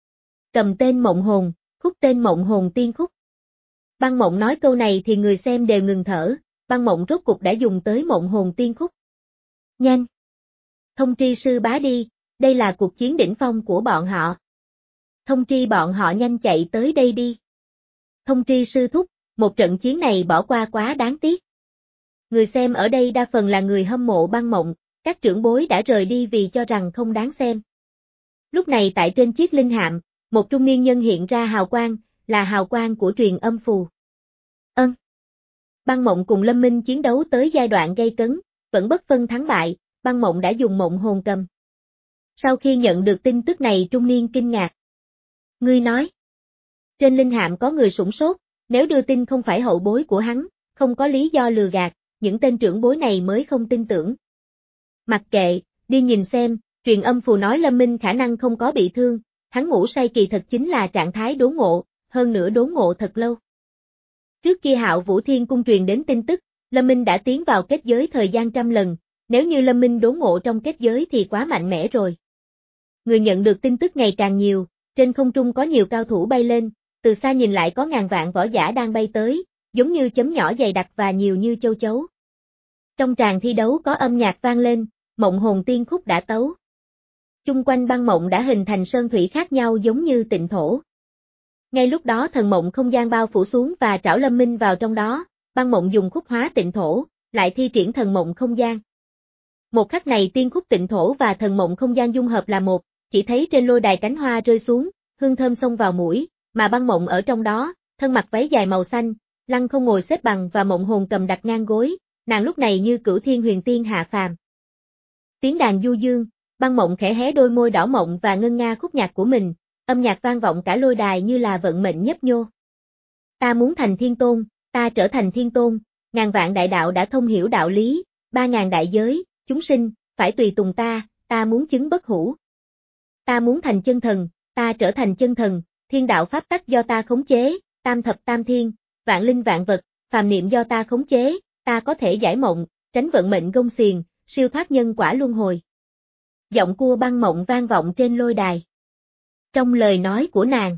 Cầm tên mộng hồn, khúc tên mộng hồn tiên khúc. Băng mộng nói câu này thì người xem đều ngừng thở, băng mộng rốt cục đã dùng tới mộng hồn tiên khúc. Nhanh! Thông tri sư bá đi, đây là cuộc chiến đỉnh phong của bọn họ. Thông tri bọn họ nhanh chạy tới đây đi. Thông tri sư thúc, một trận chiến này bỏ qua quá đáng tiếc. Người xem ở đây đa phần là người hâm mộ băng mộng, các trưởng bối đã rời đi vì cho rằng không đáng xem. Lúc này tại trên chiếc linh hạm, một trung niên nhân hiện ra hào quang, là hào quang của truyền âm phù. Ân. Băng mộng cùng Lâm Minh chiến đấu tới giai đoạn gay cấn, vẫn bất phân thắng bại, băng mộng đã dùng mộng hồn cầm. Sau khi nhận được tin tức này trung niên kinh ngạc. Ngươi nói. Trên linh hạm có người sửng sốt, nếu đưa tin không phải hậu bối của hắn, không có lý do lừa gạt, những tên trưởng bối này mới không tin tưởng. Mặc kệ, đi nhìn xem, truyền âm phù nói Lâm Minh khả năng không có bị thương, hắn ngủ say kỳ thật chính là trạng thái đốn ngộ, hơn nữa đốn ngộ thật lâu. Trước kia Hạo Vũ Thiên Cung truyền đến tin tức, Lâm Minh đã tiến vào kết giới thời gian trăm lần, nếu như Lâm Minh đốn ngộ trong kết giới thì quá mạnh mẽ rồi. Người nhận được tin tức ngày càng nhiều, trên không trung có nhiều cao thủ bay lên, từ xa nhìn lại có ngàn vạn võ giả đang bay tới, giống như chấm nhỏ dày đặc và nhiều như châu chấu. Trong tràng thi đấu có âm nhạc vang lên, Mộng Hồn Tiên Khúc đã tấu. Chung quanh băng mộng đã hình thành sơn thủy khác nhau giống như tịnh thổ. Ngay lúc đó thần mộng không gian bao phủ xuống và trảo Lâm Minh vào trong đó, băng mộng dùng khúc hóa tịnh thổ, lại thi triển thần mộng không gian. Một khắc này tiên khúc tịnh thổ và thần mộng không gian dung hợp là một, chỉ thấy trên lôi đài cánh hoa rơi xuống, hương thơm xông vào mũi, mà băng mộng ở trong đó, thân mặc váy dài màu xanh, lăng không ngồi xếp bằng và Mộng Hồn cầm đặt ngang gối, nàng lúc này như cửu thiên huyền tiên hạ phàm. Tiếng đàn du dương, băng mộng khẽ hé đôi môi đỏ mộng và ngân nga khúc nhạc của mình, âm nhạc vang vọng cả lôi đài như là vận mệnh nhấp nhô. Ta muốn thành thiên tôn, ta trở thành thiên tôn, ngàn vạn đại đạo đã thông hiểu đạo lý, ba ngàn đại giới, chúng sinh, phải tùy tùng ta, ta muốn chứng bất hủ. Ta muốn thành chân thần, ta trở thành chân thần, thiên đạo pháp tắc do ta khống chế, tam thập tam thiên, vạn linh vạn vật, phàm niệm do ta khống chế, ta có thể giải mộng, tránh vận mệnh gông xiềng, siêu thoát nhân quả luân hồi. Giọng cua băng mộng vang vọng trên lôi đài. Trong lời nói của nàng,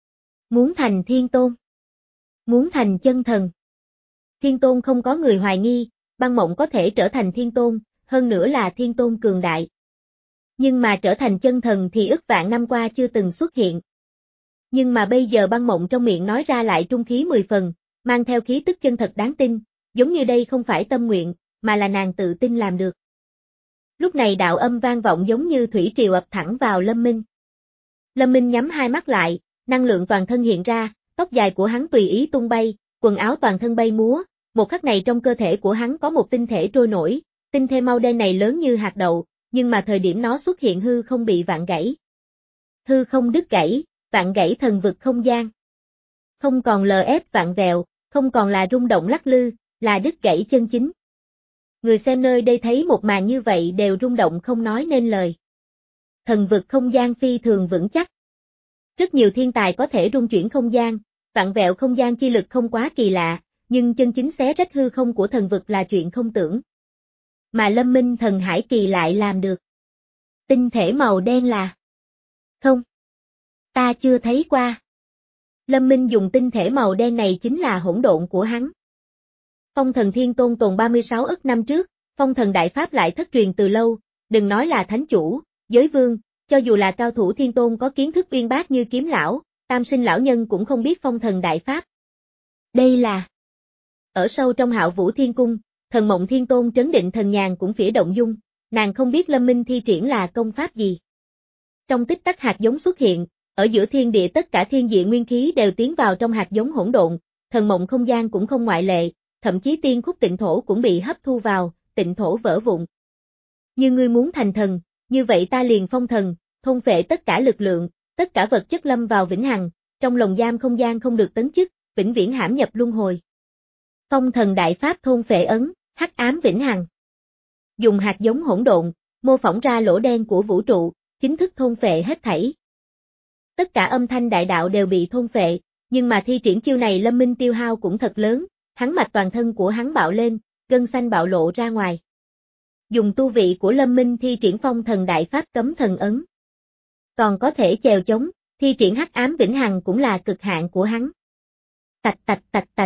muốn thành thiên tôn, muốn thành chân thần. Thiên tôn không có người hoài nghi, băng mộng có thể trở thành thiên tôn, hơn nữa là thiên tôn cường đại. Nhưng mà trở thành chân thần thì ức vạn năm qua chưa từng xuất hiện. Nhưng mà bây giờ băng mộng trong miệng nói ra lại trung khí mười phần, mang theo khí tức chân thật đáng tin, giống như đây không phải tâm nguyện, mà là nàng tự tin làm được. Lúc này đạo âm vang vọng giống như thủy triều ập thẳng vào Lâm Minh. Lâm Minh nhắm hai mắt lại, năng lượng toàn thân hiện ra, tóc dài của hắn tùy ý tung bay, quần áo toàn thân bay múa, một khắc này trong cơ thể của hắn có một tinh thể trôi nổi, tinh thể màu đen này lớn như hạt đậu, nhưng mà thời điểm nó xuất hiện hư không bị vạn gãy. Hư không đứt gãy, vạn gãy thần vực không gian. Không còn lờ ép vạn vẹo, không còn là rung động lắc lư, là đứt gãy chân chính. Người xem nơi đây thấy một màn như vậy đều rung động không nói nên lời. Thần vực không gian phi thường vững chắc. Rất nhiều thiên tài có thể rung chuyển không gian, vạn vẹo không gian chi lực không quá kỳ lạ, nhưng chân chính xé rách hư không của thần vực là chuyện không tưởng. Mà Lâm Minh thần hải kỳ lại làm được. Tinh thể màu đen là... Không. Ta chưa thấy qua. Lâm Minh dùng tinh thể màu đen này chính là hỗn độn của hắn. Phong thần thiên tôn tồn ba mươi sáu ức năm trước, phong thần đại pháp lại thất truyền từ lâu, đừng nói là thánh chủ, giới vương, cho dù là cao thủ thiên tôn có kiến thức uyên bác như kiếm lão, tam sinh lão nhân cũng không biết phong thần đại pháp. Đây là... Ở sâu trong Hạo Vũ Thiên Cung, thần mộng thiên tôn trấn định thần nhàn cũng phỉ động dung, nàng không biết Lâm Minh thi triển là công pháp gì. Trong tích tắc hạt giống xuất hiện, ở giữa thiên địa tất cả thiên địa nguyên khí đều tiến vào trong hạt giống hỗn độn, thần mộng không gian cũng không ngoại lệ, thậm chí tiên khúc tịnh thổ cũng bị hấp thu vào, tịnh thổ vỡ vụn. Như ngươi muốn thành thần, như vậy ta liền phong thần, thôn phệ tất cả lực lượng, tất cả vật chất lâm vào vĩnh hằng, trong lồng giam không gian không được tấn chức, vĩnh viễn hãm nhập luân hồi. Phong thần đại pháp thôn phệ ấn, hắc ám vĩnh hằng. Dùng hạt giống hỗn độn, mô phỏng ra lỗ đen của vũ trụ, chính thức thôn phệ hết thảy. Tất cả âm thanh đại đạo đều bị thôn phệ, nhưng mà thi triển chiêu này Lâm Minh tiêu hao cũng thật lớn, hắn mạch toàn thân của hắn bạo lên, gân xanh bạo lộ ra ngoài. Dùng tu vị của Lâm Minh thi triển phong thần đại pháp cấm thần ấn. Còn có thể chèo chống, thi triển hắc ám vĩnh hằng cũng là cực hạn của hắn. Tạch tạch tạch tạch.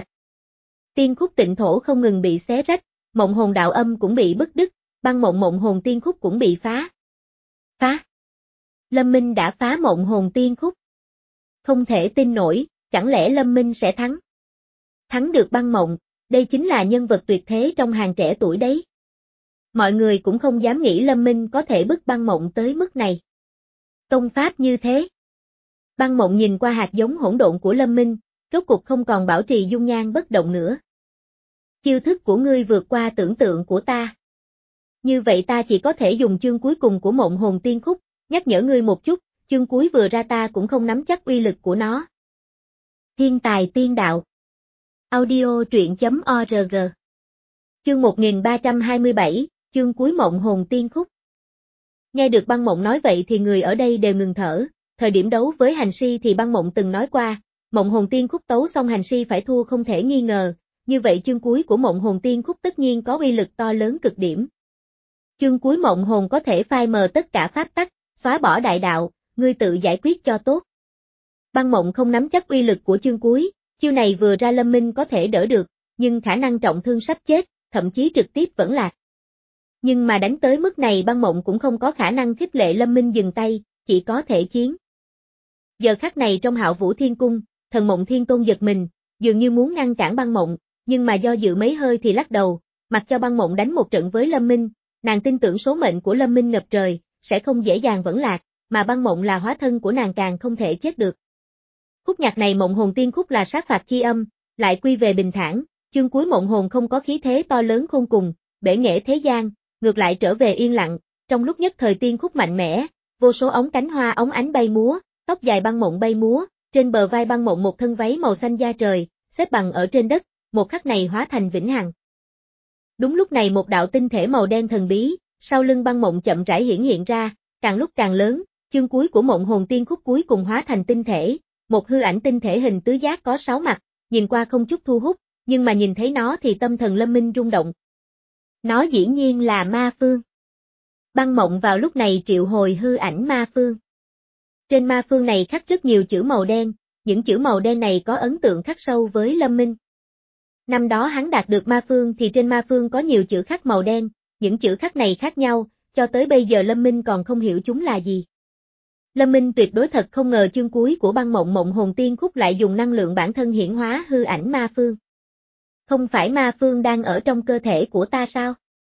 Tiên khúc tịnh thổ không ngừng bị xé rách, mộng hồn đạo âm cũng bị bứt đứt, băng mộng mộng hồn tiên khúc cũng bị phá. Phá. Lâm Minh đã phá mộng hồn tiên khúc. Không thể tin nổi, chẳng lẽ Lâm Minh sẽ thắng? Thắng được băng mộng, đây chính là nhân vật tuyệt thế trong hàng trẻ tuổi đấy. Mọi người cũng không dám nghĩ Lâm Minh có thể bức băng mộng tới mức này. Công pháp như thế. Băng mộng nhìn qua hạt giống hỗn độn của Lâm Minh, rốt cục không còn bảo trì dung nhan bất động nữa. Chiêu thức của ngươi vượt qua tưởng tượng của ta. Như vậy ta chỉ có thể dùng chương cuối cùng của mộng hồn tiên khúc, nhắc nhở ngươi một chút, chương cuối vừa ra ta cũng không nắm chắc uy lực của nó. Thiên tài tiên đạo. Audio truyện chấm org. Chương một nghìn ba trăm hai mươi bảy, chương cuối mộng hồn tiên khúc. Nghe được băng mộng nói vậy thì người ở đây đều ngừng thở, thời điểm đấu với hành si thì băng mộng từng nói qua, Mộng Hồn Tiên Khúc tấu xong hành si phải thua không thể nghi ngờ, như vậy chương cuối của Mộng Hồn Tiên Khúc tất nhiên có uy lực to lớn cực điểm. Chương cuối Mộng Hồn có thể phai mờ tất cả pháp tắc, xóa bỏ đại đạo, ngươi tự giải quyết cho tốt. Băng Mộng không nắm chắc uy lực của chương cuối, chiêu này vừa ra Lâm Minh có thể đỡ được, nhưng khả năng trọng thương sắp chết, thậm chí trực tiếp vẫn lạc. Nhưng mà đánh tới mức này Băng Mộng cũng không có khả năng khích lệ Lâm Minh dừng tay, chỉ có thể chiến. Giờ khắc này trong Hạo Vũ Thiên Cung, Thần Mộng Thiên Tôn giật mình, dường như muốn ngăn cản Băng Mộng, nhưng mà do dự mấy hơi thì lắc đầu, mặc cho Băng Mộng đánh một trận với Lâm Minh, nàng tin tưởng số mệnh của Lâm Minh ngập trời, sẽ không dễ dàng vẫn lạc, mà Băng Mộng là hóa thân của nàng càng không thể chết được. Khúc nhạc này Mộng Hồn Tiên Khúc là sát phạt chi âm, lại quy về bình thản, chương cuối Mộng Hồn không có khí thế to lớn khôn cùng, bể nghệ thế gian, ngược lại trở về yên lặng, trong lúc nhất thời Tiên Khúc mạnh mẽ, vô số ống cánh hoa ống ánh bay múa, tóc dài Băng Mộng bay múa, trên bờ vai Băng Mộng một thân váy màu xanh da trời, xếp bằng ở trên đất, một khắc này hóa thành vĩnh hằng. Đúng lúc này một đạo tinh thể màu đen thần bí, sau lưng Băng Mộng chậm rãi hiển hiện ra, càng lúc càng lớn, chương cuối của Mộng Hồn Tiên Khúc cuối cùng hóa thành tinh thể, một hư ảnh tinh thể hình tứ giác có sáu mặt, nhìn qua không chút thu hút, nhưng mà nhìn thấy nó thì tâm thần Lâm Minh rung động. Nó dĩ nhiên là Ma Phương. Băng Mộng vào lúc này triệu hồi hư ảnh Ma Phương. Trên Ma Phương này khắc rất nhiều chữ màu đen, những chữ màu đen này có ấn tượng khắc sâu với Lâm Minh. Năm đó hắn đạt được Ma Phương thì trên Ma Phương có nhiều chữ khắc màu đen, những chữ khắc này khác nhau, cho tới bây giờ Lâm Minh còn không hiểu chúng là gì. Lâm Minh tuyệt đối thật không ngờ chương cuối của Băng Mộng Mộng Hồn Tiên Khúc lại dùng năng lượng bản thân hiển hóa hư ảnh Ma Phương. Không phải Ma Phương đang ở trong cơ thể của ta sao?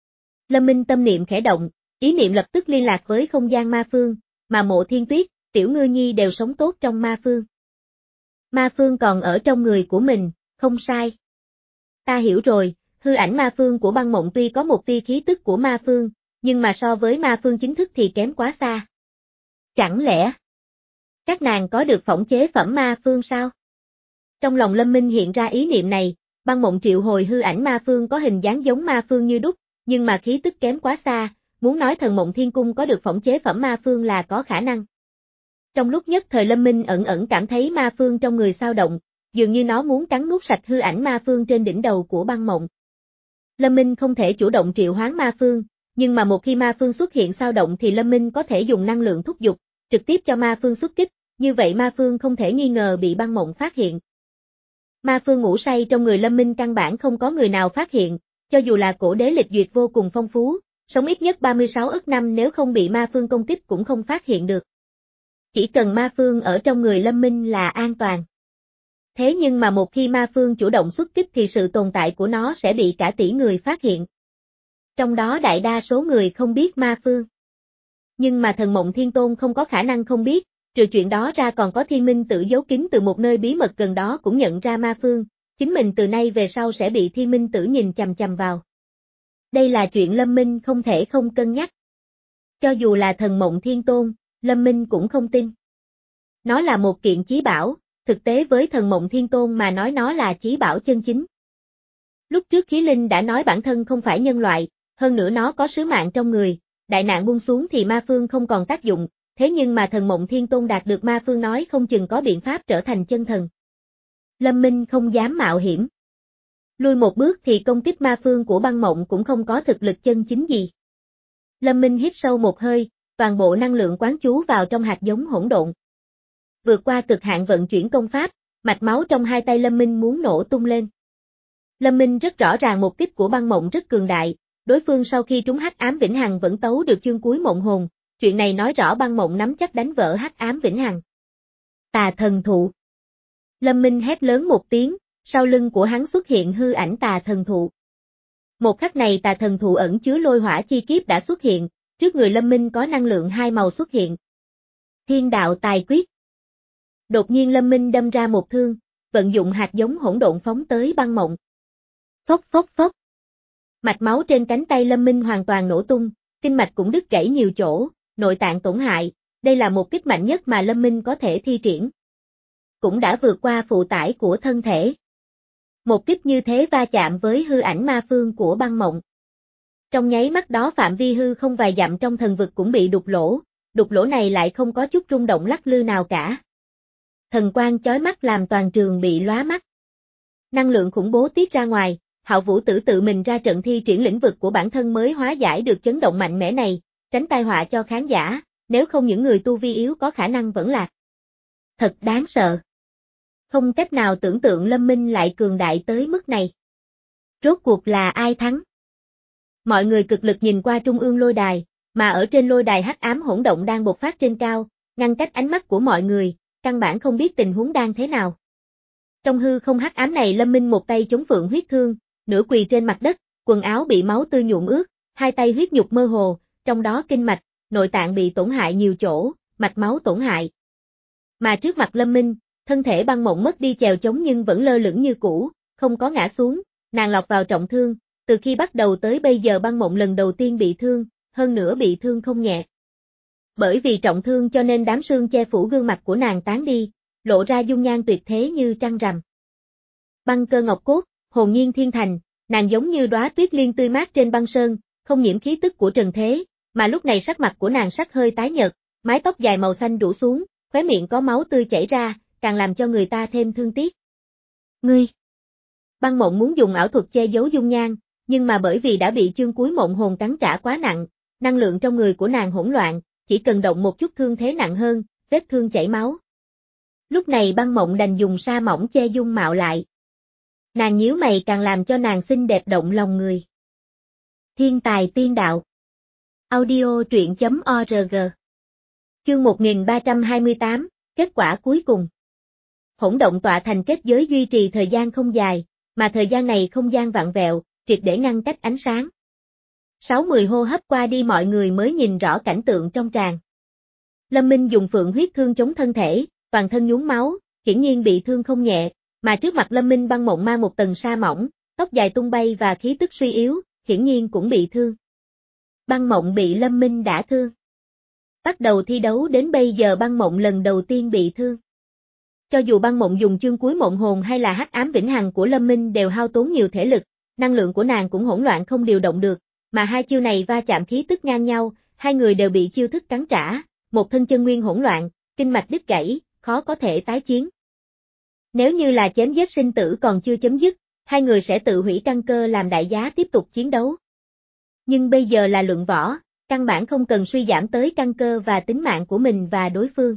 Lâm Minh tâm niệm khẽ động, ý niệm lập tức liên lạc với không gian Ma Phương, mà Mộ Thiên Tuyết, Tiểu Ngư Nhi đều sống tốt trong Ma Phương. Ma Phương còn ở trong người của mình, không sai. Ta hiểu rồi, hư ảnh Ma Phương của Băng Mộng tuy có một tia khí tức của Ma Phương, nhưng mà so với Ma Phương chính thức thì kém quá xa. Chẳng lẽ các nàng có được phỏng chế phẩm Ma Phương sao? Trong lòng Lâm Minh hiện ra ý niệm này, Băng Mộng triệu hồi hư ảnh Ma Phương có hình dáng giống Ma Phương như đúc, nhưng mà khí tức kém quá xa, muốn nói Thần Mộng Thiên Cung có được phỏng chế phẩm Ma Phương là có khả năng. Trong lúc nhất thời Lâm Minh ẩn ẩn cảm thấy Ma Phương trong người xao động, dường như nó muốn cắn nuốt sạch hư ảnh Ma Phương trên đỉnh đầu của Băng Mộng. Lâm Minh không thể chủ động triệu hoán Ma Phương, nhưng mà một khi Ma Phương xuất hiện xao động thì Lâm Minh có thể dùng năng lượng thúc giục, trực tiếp cho Ma Phương xuất kích, như vậy Ma Phương không thể nghi ngờ bị Băng Mộng phát hiện. Ma Phương ngủ say trong người Lâm Minh căn bản không có người nào phát hiện, cho dù là cổ đế lịch duyệt vô cùng phong phú, sống ít nhất ba mươi sáu ức năm nếu không bị Ma Phương công kích cũng không phát hiện được. Chỉ cần Ma Phương ở trong người Lâm Minh là an toàn. Thế nhưng mà một khi Ma Phương chủ động xuất kích thì sự tồn tại của nó sẽ bị cả tỷ người phát hiện. Trong đó đại đa số người không biết Ma Phương. Nhưng mà Thần Mộng Thiên Tôn không có khả năng không biết, trừ chuyện đó ra còn có Thiên Minh Tử giấu kín từ một nơi bí mật gần đó cũng nhận ra Ma Phương, chính mình từ nay về sau sẽ bị Thiên Minh Tử nhìn chằm chằm vào. Đây là chuyện Lâm Minh không thể không cân nhắc. Cho dù là Thần Mộng Thiên Tôn, Lâm Minh cũng không tin. Nó là một kiện chí bảo, thực tế với Thần Mộng Thiên Tôn mà nói nó là chí bảo chân chính. Lúc trước Khí Linh đã nói bản thân không phải nhân loại, hơn nữa nó có sứ mạng trong người, đại nạn buông xuống thì Ma Phương không còn tác dụng, thế nhưng mà Thần Mộng Thiên Tôn đạt được Ma Phương nói không chừng có biện pháp trở thành chân thần. Lâm Minh không dám mạo hiểm. Lui một bước thì công kích Ma Phương của Băng Mộng cũng không có thực lực chân chính gì. Lâm Minh hít sâu một hơi, toàn bộ năng lượng quán chú vào trong hạt giống hỗn độn. Vượt qua cực hạn vận chuyển công pháp, mạch máu trong hai tay Lâm Minh muốn nổ tung lên. Lâm Minh rất rõ ràng một kích của Băng Mộng rất cường đại, đối phương sau khi trúng hắc ám vĩnh hằng vẫn tấu được chương cuối Mộng Hồn, chuyện này nói rõ Băng Mộng nắm chắc đánh vỡ hắc ám vĩnh hằng. Tà thần thụ. Lâm Minh hét lớn một tiếng, sau lưng của hắn xuất hiện hư ảnh tà thần thụ. Một khắc này tà thần thụ ẩn chứa lôi hỏa chi kiếp đã xuất hiện, trước người Lâm Minh có năng lượng hai màu xuất hiện. Thiên đạo tài quyết. Đột nhiên Lâm Minh đâm ra một thương, vận dụng hạt giống hỗn độn phóng tới Băng Mộng. Phốc phốc phốc. Mạch máu trên cánh tay Lâm Minh hoàn toàn nổ tung, kinh mạch cũng đứt gãy nhiều chỗ, nội tạng tổn hại, đây là một kích mạnh nhất mà Lâm Minh có thể thi triển. Cũng đã vượt qua phụ tải của thân thể. Một kích như thế va chạm với hư ảnh Ma Phương của Băng Mộng. Trong nháy mắt đó phạm vi hư không vài dặm trong thần vực cũng bị đục lỗ, đục lỗ này lại không có chút rung động lắc lư nào cả. Thần quang chói mắt làm toàn trường bị lóa mắt. Năng lượng khủng bố tiết ra ngoài, Hạo Vũ Tử tự mình ra trận thi triển lĩnh vực của bản thân mới hóa giải được chấn động mạnh mẽ này, tránh tai họa cho khán giả, nếu không những người tu vi yếu có khả năng vẫn lạc. Thật đáng sợ. Không cách nào tưởng tượng Lâm Minh lại cường đại tới mức này. Rốt cuộc là ai thắng? Mọi người cực lực nhìn qua trung ương lôi đài, mà ở trên lôi đài hắc ám hỗn động đang bộc phát trên cao, ngăn cách ánh mắt của mọi người, căn bản không biết tình huống đang thế nào. Trong hư không hắc ám này Lâm Minh một tay chống phượng huyết thương, nửa quỳ trên mặt đất, quần áo bị máu tươi nhuộm ướt, hai tay huyết nhục mơ hồ, trong đó kinh mạch, nội tạng bị tổn hại nhiều chỗ, mạch máu tổn hại. Mà trước mặt Lâm Minh, thân thể Băng Mộng mất đi chèo chống nhưng vẫn lơ lửng như cũ, không có ngã xuống, nàng lọt vào trọng thương, từ khi bắt đầu tới bây giờ Băng Mộng lần đầu tiên bị thương, hơn nữa bị thương không nhẹ. Bởi vì trọng thương cho nên đám sương che phủ gương mặt của nàng tán đi, lộ ra dung nhan tuyệt thế như trăng rằm. Băng cơ ngọc cốt, hồn nhiên thiên thành, nàng giống như đóa tuyết liên tươi mát trên băng sơn, không nhiễm khí tức của trần thế, mà lúc này sắc mặt của nàng sắc hơi tái nhợt, mái tóc dài màu xanh rủ xuống, khóe miệng có máu tươi chảy ra, càng làm cho người ta thêm thương tiếc. Ngươi! Băng Mộng muốn dùng ảo thuật che giấu dung nhan, nhưng mà bởi vì đã bị chương cuối mộng hồn cắn trả quá nặng, năng lượng trong người của nàng hỗn loạn, chỉ cần động một chút thương thế nặng hơn, vết thương chảy máu. Lúc này Băng Mộng đành dùng sa mỏng che dung mạo lại. Nàng nhíu mày càng làm cho nàng xinh đẹp động lòng người. Thiên tài tiên đạo. Audio truyện chấm org. Chương một nghìn ba trăm hai mươi tám, kết quả cuối cùng. Hỗn động tọa thành kết giới duy trì thời gian không dài, mà thời gian này không gian vặn vẹo, triệt để ngăn cách ánh sáng. Sáu mươi hô hấp qua đi mọi người mới nhìn rõ cảnh tượng trong tràng. Lâm Minh dùng phượng huyết thương chống thân thể, toàn thân nhuốm máu, hiển nhiên bị thương không nhẹ, mà trước mặt Lâm Minh Băng Mộng mang một tầng sa mỏng, tóc dài tung bay và khí tức suy yếu, hiển nhiên cũng bị thương. Băng Mộng bị Lâm Minh đả thương. Bắt đầu thi đấu đến bây giờ Băng Mộng lần đầu tiên bị thương. Cho dù Băng Mộng dùng chương cuối mộng hồn hay là hắc ám vĩnh hằng của Lâm Minh đều hao tốn nhiều thể lực, năng lượng của nàng cũng hỗn loạn không điều động được, mà hai chiêu này va chạm khí tức ngang nhau, hai người đều bị chiêu thức cắn trả, một thân chân nguyên hỗn loạn, kinh mạch đứt gãy, khó có thể tái chiến. Nếu như là chém giết sinh tử còn chưa chấm dứt, hai người sẽ tự hủy căn cơ làm đại giá tiếp tục chiến đấu. Nhưng bây giờ là luận võ, căn bản không cần suy giảm tới căn cơ và tính mạng của mình và đối phương.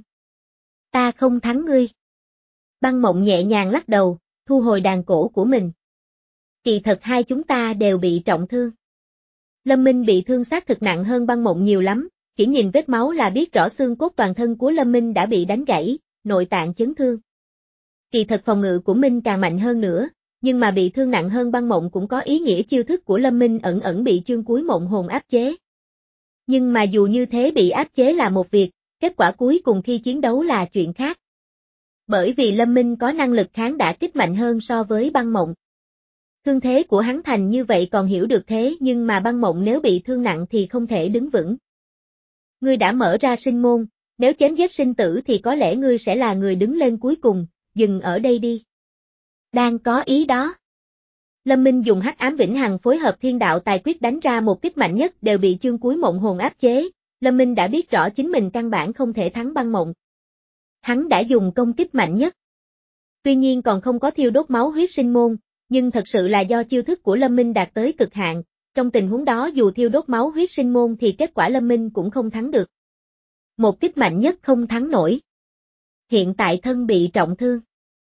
Ta không thắng ngươi. Băng Mộng nhẹ nhàng lắc đầu, thu hồi đàn cổ của mình. Kỳ thật hai chúng ta đều bị trọng thương. Lâm Minh bị thương xác thực nặng hơn Băng Mộng nhiều lắm, chỉ nhìn vết máu là biết rõ xương cốt toàn thân của Lâm Minh đã bị đánh gãy, nội tạng chấn thương. Kỳ thật phòng ngự của Minh càng mạnh hơn nữa, nhưng mà bị thương nặng hơn Băng Mộng cũng có ý nghĩa chiêu thức của Lâm Minh ẩn ẩn bị chương cuối mộng hồn áp chế. Nhưng mà dù như thế bị áp chế là một việc, kết quả cuối cùng khi chiến đấu là chuyện khác. Bởi vì Lâm Minh có năng lực kháng đả kích mạnh hơn so với Băng Mộng. Thương thế của hắn thành như vậy còn hiểu được thế nhưng mà Băng Mộng nếu bị thương nặng thì không thể đứng vững. Ngươi đã mở ra sinh môn, nếu chém giết sinh tử thì có lẽ ngươi sẽ là người đứng lên cuối cùng, dừng ở đây đi. Đang có ý đó. Lâm Minh dùng hắc ám vĩnh hằng phối hợp thiên đạo tài quyết đánh ra một kích mạnh nhất đều bị chương cuối mộng hồn áp chế, Lâm Minh đã biết rõ chính mình căn bản không thể thắng Băng Mộng. Hắn đã dùng công kích mạnh nhất. Tuy nhiên còn không có thiêu đốt máu huyết sinh môn, nhưng thật sự là do chiêu thức của Lâm Minh đạt tới cực hạn, trong tình huống đó dù thiêu đốt máu huyết sinh môn thì kết quả Lâm Minh cũng không thắng được. Một kích mạnh nhất không thắng nổi. Hiện tại thân bị trọng thương.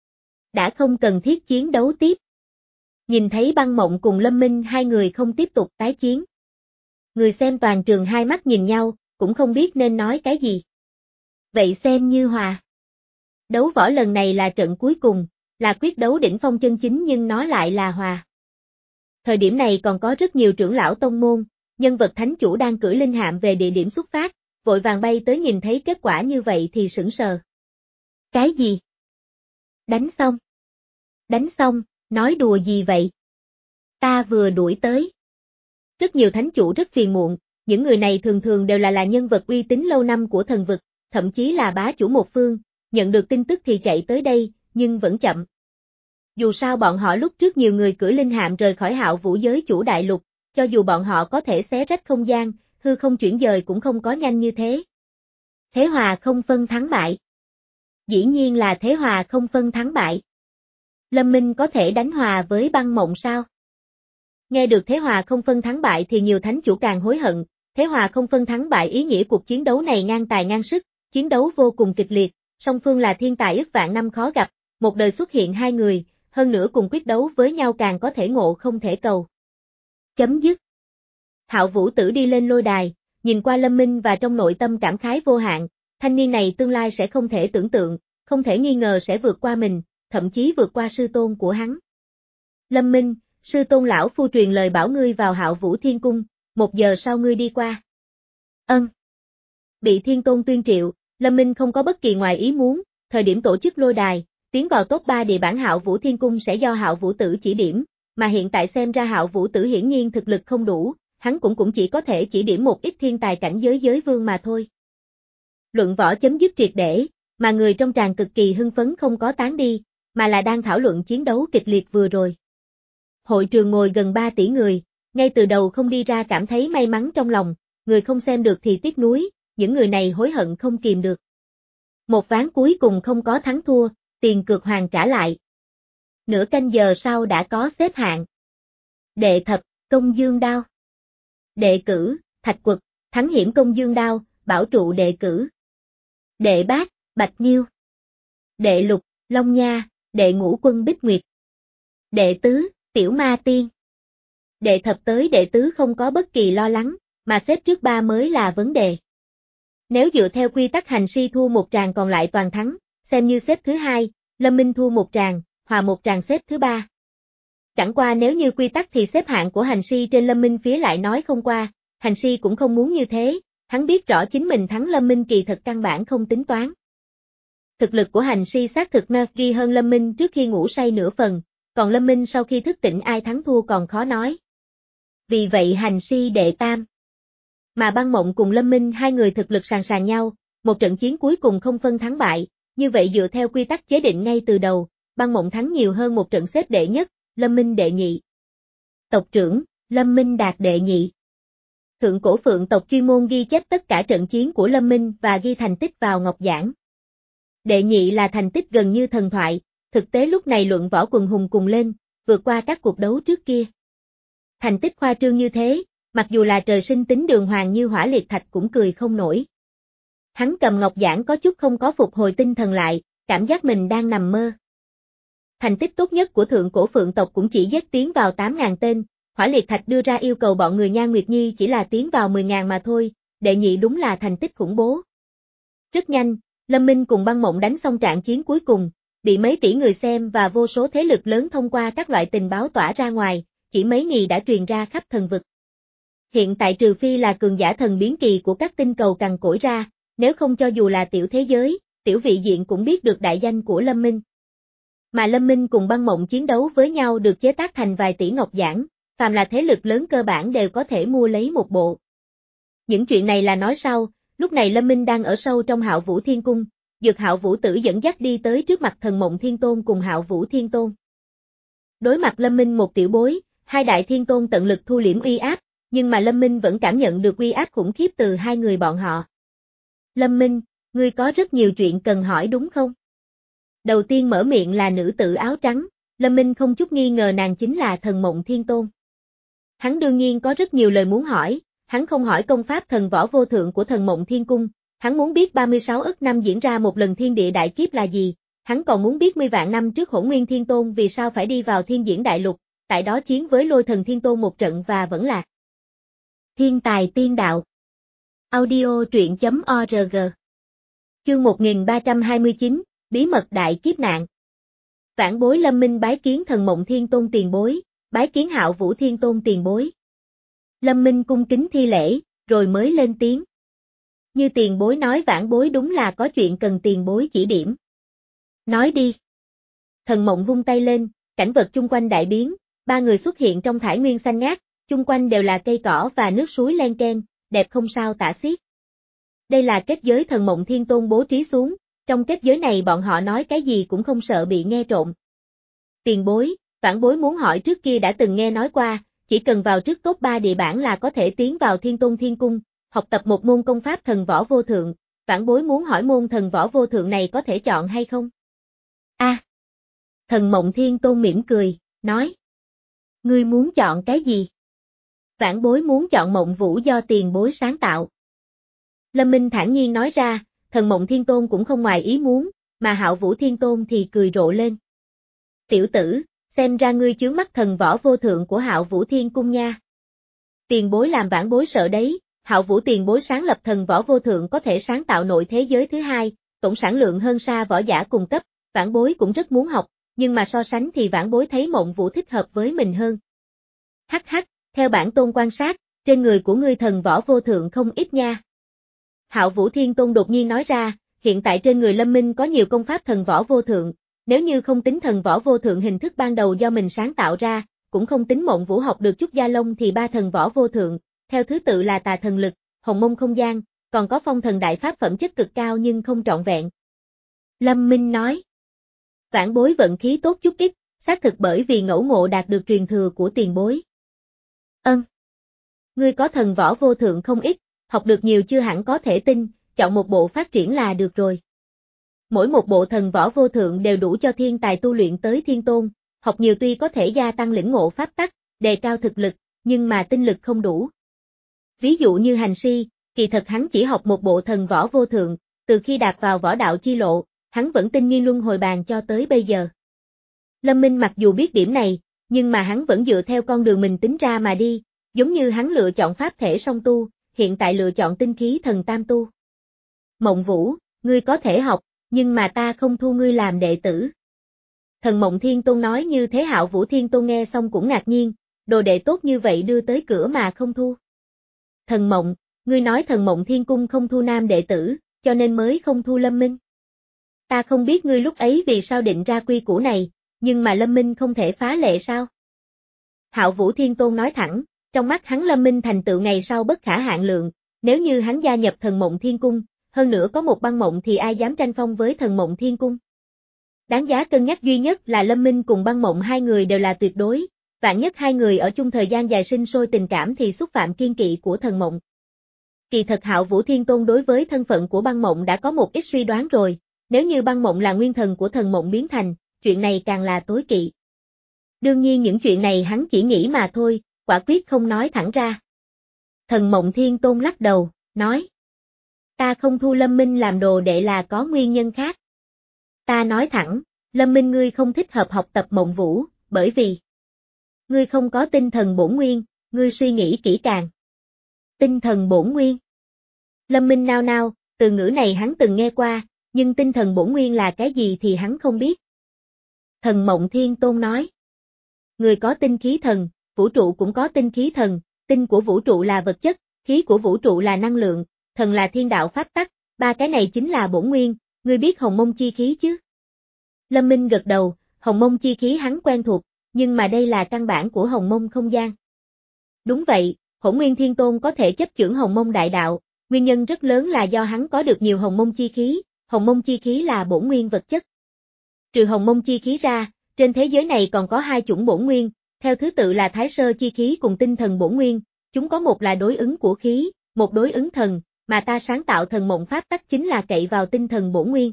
Đã không cần thiết chiến đấu tiếp. Nhìn thấy Băng Mộng cùng Lâm Minh hai người không tiếp tục tái chiến. Người xem toàn trường hai mắt nhìn nhau, cũng không biết nên nói cái gì. Vậy xem như hòa. Đấu võ lần này là trận cuối cùng, là quyết đấu đỉnh phong chân chính nhưng nó lại là hòa. Thời điểm này còn có rất nhiều trưởng lão tông môn, nhân vật thánh chủ đang cưỡi linh hạm về địa điểm xuất phát, vội vàng bay tới nhìn thấy kết quả như vậy thì sững sờ. Cái gì? Đánh xong. Đánh xong, nói đùa gì vậy? Ta vừa đuổi tới. Rất nhiều thánh chủ rất phiền muộn, những người này thường thường đều là là nhân vật uy tín lâu năm của thần vực, thậm chí là bá chủ một phương, nhận được tin tức thì chạy tới đây, nhưng vẫn chậm. Dù sao bọn họ lúc trước nhiều người cưỡi linh hạm rời khỏi Hạo Vũ giới chủ đại lục, cho dù bọn họ có thể xé rách không gian, hư không chuyển dời cũng không có nhanh như thế. Thế hòa không phân thắng bại. Dĩ nhiên là thế hòa không phân thắng bại. Lâm Minh có thể đánh hòa với Băng Mộng sao? Nghe được thế hòa không phân thắng bại thì nhiều thánh chủ càng hối hận, thế hòa không phân thắng bại ý nghĩa cuộc chiến đấu này ngang tài ngang sức, chiến đấu vô cùng kịch liệt, song phương là thiên tài ức vạn năm khó gặp, một đời xuất hiện hai người, hơn nữa cùng quyết đấu với nhau càng có thể ngộ không thể cầu. Chấm dứt. Hạo Vũ Tử đi lên lôi đài, nhìn qua Lâm Minh và trong nội tâm cảm khái vô hạn, thanh niên này tương lai sẽ không thể tưởng tượng, không thể nghi ngờ sẽ vượt qua mình, thậm chí vượt qua sư tôn của hắn. Lâm Minh, sư tôn lão phu truyền lời bảo ngươi vào Hạo Vũ Thiên Cung, một giờ sau ngươi đi qua. Ân. Bị Thiên Tôn tuyên triệu, Lâm Minh không có bất kỳ ngoài ý muốn, thời điểm tổ chức lôi đài, tiến vào top ba địa bản Hạo Vũ Thiên Cung sẽ do Hạo Vũ Tử chỉ điểm, mà hiện tại xem ra Hạo Vũ Tử hiển nhiên thực lực không đủ, hắn cũng cũng chỉ có thể chỉ điểm một ít thiên tài cảnh giới giới vương mà thôi. Luận võ chấm dứt triệt để, mà người trong tràng cực kỳ hưng phấn không có tán đi, mà là đang thảo luận chiến đấu kịch liệt vừa rồi. Hội trường ngồi gần ba tỷ người, ngay từ đầu không đi ra cảm thấy may mắn trong lòng, người không xem được thì tiếc nuối, những người này hối hận không kìm được. Một ván cuối cùng không có thắng thua, tiền cược hoàn trả lại. Nửa canh giờ sau đã có xếp hạng. Đệ thập, Công Dương Đao. Đệ cử, Thạch Quật, Thắng Hiểm Công Dương Đao, bảo trụ đệ cử. Đệ bát, Bạch Nghiêu. Đệ lục, Long Nha, đệ ngũ Quân Bích Nguyệt. Đệ tứ, Tiểu Ma Tiên. Đệ thập tới đệ tứ không có bất kỳ lo lắng, mà xếp trước ba mới là vấn đề. Nếu dựa theo quy tắc hành si thua một tràng còn lại toàn thắng, xem như xếp thứ hai, Lâm Minh thua một tràng, hòa một tràng xếp thứ ba. Chẳng qua nếu như quy tắc thì xếp hạng của hành si trên Lâm Minh phía lại nói không qua, hành si cũng không muốn như thế, hắn biết rõ chính mình thắng Lâm Minh kỳ thật căn bản không tính toán. Thực lực của hành si xác thực nơ ghi hơn Lâm Minh trước khi ngủ say nửa phần, còn Lâm Minh sau khi thức tỉnh ai thắng thua còn khó nói. Vì vậy hành si đệ tam. Mà Băng Mộng cùng Lâm Minh hai người thực lực sàn sàn nhau, một trận chiến cuối cùng không phân thắng bại, như vậy dựa theo quy tắc chế định ngay từ đầu, Băng Mộng thắng nhiều hơn một trận xếp đệ nhất, Lâm Minh đệ nhị. Tộc trưởng, Lâm Minh đạt đệ nhị. Thượng cổ Phượng tộc chuyên môn ghi chép tất cả trận chiến của Lâm Minh và ghi thành tích vào ngọc giảng. Đệ nhị là thành tích gần như thần thoại, thực tế lúc này luận võ quần hùng cùng lên, vượt qua các cuộc đấu trước kia. Thành tích khoa trương như thế, mặc dù là trời sinh tính đường hoàng như Hỏa Liệt Thạch cũng cười không nổi. Hắn cầm ngọc giảng có chút không có phục hồi tinh thần lại, cảm giác mình đang nằm mơ. Thành tích tốt nhất của thượng cổ Phượng tộc cũng chỉ dết tiến vào tám nghìn tên, Hỏa Liệt Thạch đưa ra yêu cầu bọn người Nhan Nguyệt Nhi chỉ là tiến vào mười nghìn mà thôi, đệ nhị đúng là thành tích khủng bố. Rất nhanh, Lâm Minh cùng Băng Mộng đánh xong trận chiến cuối cùng, bị mấy tỷ người xem và vô số thế lực lớn thông qua các loại tình báo tỏa ra ngoài, chỉ mấy ngày đã truyền ra khắp thần vực. Hiện tại trừ phi là cường giả thần biến kỳ của các tinh cầu cằn cỗi ra, nếu không cho dù là tiểu thế giới, tiểu vị diện cũng biết được đại danh của Lâm Minh. Mà Lâm Minh cùng Băng Mộng chiến đấu với nhau được chế tác thành vài tỷ ngọc giảng, phàm là thế lực lớn cơ bản đều có thể mua lấy một bộ. Những chuyện này là nói sau, lúc này Lâm Minh đang ở sâu trong Hạo Vũ Thiên Cung, được Hạo Vũ Tử dẫn dắt đi tới trước mặt Thần Mộng Thiên Tôn cùng Hạo Vũ Thiên Tôn. Đối mặt Lâm Minh một tiểu bối, hai đại thiên tôn tận lực thu liễm uy áp, nhưng mà Lâm Minh vẫn cảm nhận được uy áp khủng khiếp từ hai người bọn họ. Lâm Minh, ngươi có rất nhiều chuyện cần hỏi đúng không? Đầu tiên mở miệng là nữ tử áo trắng, Lâm Minh không chút nghi ngờ nàng chính là Thần Mộng Thiên Tôn. Hắn đương nhiên có rất nhiều lời muốn hỏi, hắn không hỏi công pháp thần võ vô thượng của Thần Mộng Thiên Cung, hắn muốn biết ba mươi sáu ức năm diễn ra một lần thiên địa đại kiếp là gì, hắn còn muốn biết mươi vạn năm trước Hỗn Nguyên Thiên Tôn vì sao phải đi vào thiên diễn đại lục, tại đó chiến với Lôi Thần Thiên Tôn một trận và vẫn lạc. Thiên tài tiên đạo. Audio truyện chấm org. Chương một nghìn ba trăm hai mươi chín, Bí mật đại kiếp nạn. Vãn bối Lâm Minh bái kiến Thần Mộng Thiên Tôn tiền bối, bái kiến Hạo Vũ Thiên Tôn tiền bối. Lâm Minh cung kính thi lễ, rồi mới lên tiếng. Như tiền bối nói vãn bối đúng là có chuyện cần tiền bối chỉ điểm. Nói đi. Thần Mộng vung tay lên, cảnh vật chung quanh đại biến, ba người xuất hiện trong thải nguyên xanh ngát, chung quanh đều là cây cỏ và nước suối len keng, đẹp không sao tả xiết. Đây là kết giới Thần Mộng Thiên Tôn bố trí xuống, trong kết giới này bọn họ nói cái gì cũng không sợ bị nghe trộm. Tiền bối, vãn bối muốn hỏi trước kia đã từng nghe nói qua, chỉ cần vào trước top ba địa bản là có thể tiến vào Thiên Tôn Thiên Cung, học tập một môn công pháp thần võ vô thượng, vãn bối muốn hỏi môn thần võ vô thượng này có thể chọn hay không? A. À, Thần Mộng Thiên Tôn mỉm cười, nói. Ngươi muốn chọn cái gì? Vãn bối muốn chọn Mộng Vũ do tiền bối sáng tạo. Lâm Minh thản nhiên nói ra, Thần Mộng Thiên Tôn cũng không ngoài ý muốn, mà Hạo Vũ Thiên Tôn thì cười rộ lên. Tiểu tử, xem ra ngươi chướng mắt thần võ vô thượng của Hạo Vũ Thiên Cung nha. Tiền bối làm vãn bối sợ đấy, Hạo Vũ tiền bối sáng lập thần võ vô thượng có thể sáng tạo nội thế giới thứ hai, tổng sản lượng hơn xa võ giả cùng cấp, vãn bối cũng rất muốn học, nhưng mà so sánh thì vãn bối thấy Mộng Vũ thích hợp với mình hơn. Hắc hắc, theo bản tôn quan sát, trên người của ngươi thần võ vô thượng không ít nha. Hạo Vũ Thiên Tôn đột nhiên nói ra, hiện tại trên người Lâm Minh có nhiều công pháp thần võ vô thượng, nếu như không tính thần võ vô thượng hình thức ban đầu do mình sáng tạo ra, cũng không tính Mộng Vũ học được chút gia lông thì ba thần võ vô thượng, theo thứ tự là tà thần lực, hồng mông không gian, còn có phong thần đại pháp phẩm chất cực cao nhưng không trọn vẹn. Lâm Minh nói, vãn bối vận khí tốt chút ít, xác thực bởi vì ngẫu ngộ đạt được truyền thừa của tiền bối. Ân. Ngươi có thần võ vô thượng không ít, học được nhiều chưa hẳn có thể tin, chọn một bộ phát triển là được rồi. Mỗi một bộ thần võ vô thượng đều đủ cho thiên tài tu luyện tới thiên tôn, học nhiều tuy có thể gia tăng lĩnh ngộ pháp tắc, đề cao thực lực, nhưng mà tinh lực không đủ. Ví dụ như Hành Si, kỳ thật hắn chỉ học một bộ thần võ vô thượng, từ khi đạp vào võ đạo chi lộ, hắn vẫn tinh nghiên luân hồi bàn cho tới bây giờ. Lâm Minh mặc dù biết điểm này, nhưng mà hắn vẫn dựa theo con đường mình tính ra mà đi, giống như hắn lựa chọn pháp thể song tu, hiện tại lựa chọn tinh khí thần tam tu. Mộng Vũ, ngươi có thể học, nhưng mà ta không thu ngươi làm đệ tử. Thần Mộng Thiên Tôn nói như thế. Hạo Vũ Thiên Tôn nghe xong cũng ngạc nhiên, đồ đệ tốt như vậy đưa tới cửa mà không thu. Thần Mộng, ngươi nói Thần Mộng Thiên Cung không thu nam đệ tử, cho nên mới không thu Lâm Minh. Ta không biết ngươi lúc ấy vì sao định ra quy củ này, nhưng mà Lâm Minh không thể phá lệ sao? Hạo Vũ Thiên Tôn nói thẳng, trong mắt hắn Lâm Minh thành tựu ngày sau bất khả hạn lượng, nếu như hắn gia nhập Thần Mộng Thiên Cung, hơn nữa có một băng mộng thì ai dám tranh phong với Thần Mộng Thiên Cung. Đáng giá cân nhắc duy nhất là Lâm Minh cùng băng mộng hai người đều là tuyệt đối, vạn nhất hai người ở chung thời gian dài sinh sôi tình cảm thì xúc phạm kiên kỵ của Thần Mộng. Kỳ thật Hạo Vũ Thiên Tôn đối với thân phận của băng mộng đã có một ít suy đoán rồi, nếu như băng mộng là nguyên thần của Thần Mộng biến thành, chuyện này càng là tối kỵ. Đương nhiên những chuyện này hắn chỉ nghĩ mà thôi, quả quyết không nói thẳng ra. Thần Mộng Thiên Tôn lắc đầu, nói. Ta không thu Lâm Minh làm đồ đệ là có nguyên nhân khác. Ta nói thẳng, Lâm Minh ngươi không thích hợp học tập Mộng Vũ, bởi vì ngươi không có tinh thần bổn nguyên, ngươi suy nghĩ kỹ càng. Tinh thần bổn nguyên. Lâm Minh nao nao, từ ngữ này hắn từng nghe qua, nhưng tinh thần bổn nguyên là cái gì thì hắn không biết. Thần Mộng Thiên Tôn nói. Người có tinh khí thần, vũ trụ cũng có tinh khí thần, tinh của vũ trụ là vật chất, khí của vũ trụ là năng lượng, thần là thiên đạo pháp tắc, ba cái này chính là bổn nguyên, ngươi biết hồng mông chi khí chứ? Lâm Minh gật đầu, hồng mông chi khí hắn quen thuộc, nhưng mà đây là căn bản của hồng mông không gian. Đúng vậy, Hỗn Nguyên Thiên Tôn có thể chấp chưởng hồng mông đại đạo, nguyên nhân rất lớn là do hắn có được nhiều hồng mông chi khí, hồng mông chi khí là bổn nguyên vật chất. Trừ hồng mông chi khí ra, trên thế giới này còn có hai chủng bổn nguyên, theo thứ tự là Thái Sơ chi khí cùng tinh thần bổn nguyên, chúng có một là đối ứng của khí, một đối ứng thần, mà ta sáng tạo Thần Mộng pháp tắc chính là cậy vào tinh thần bổn nguyên.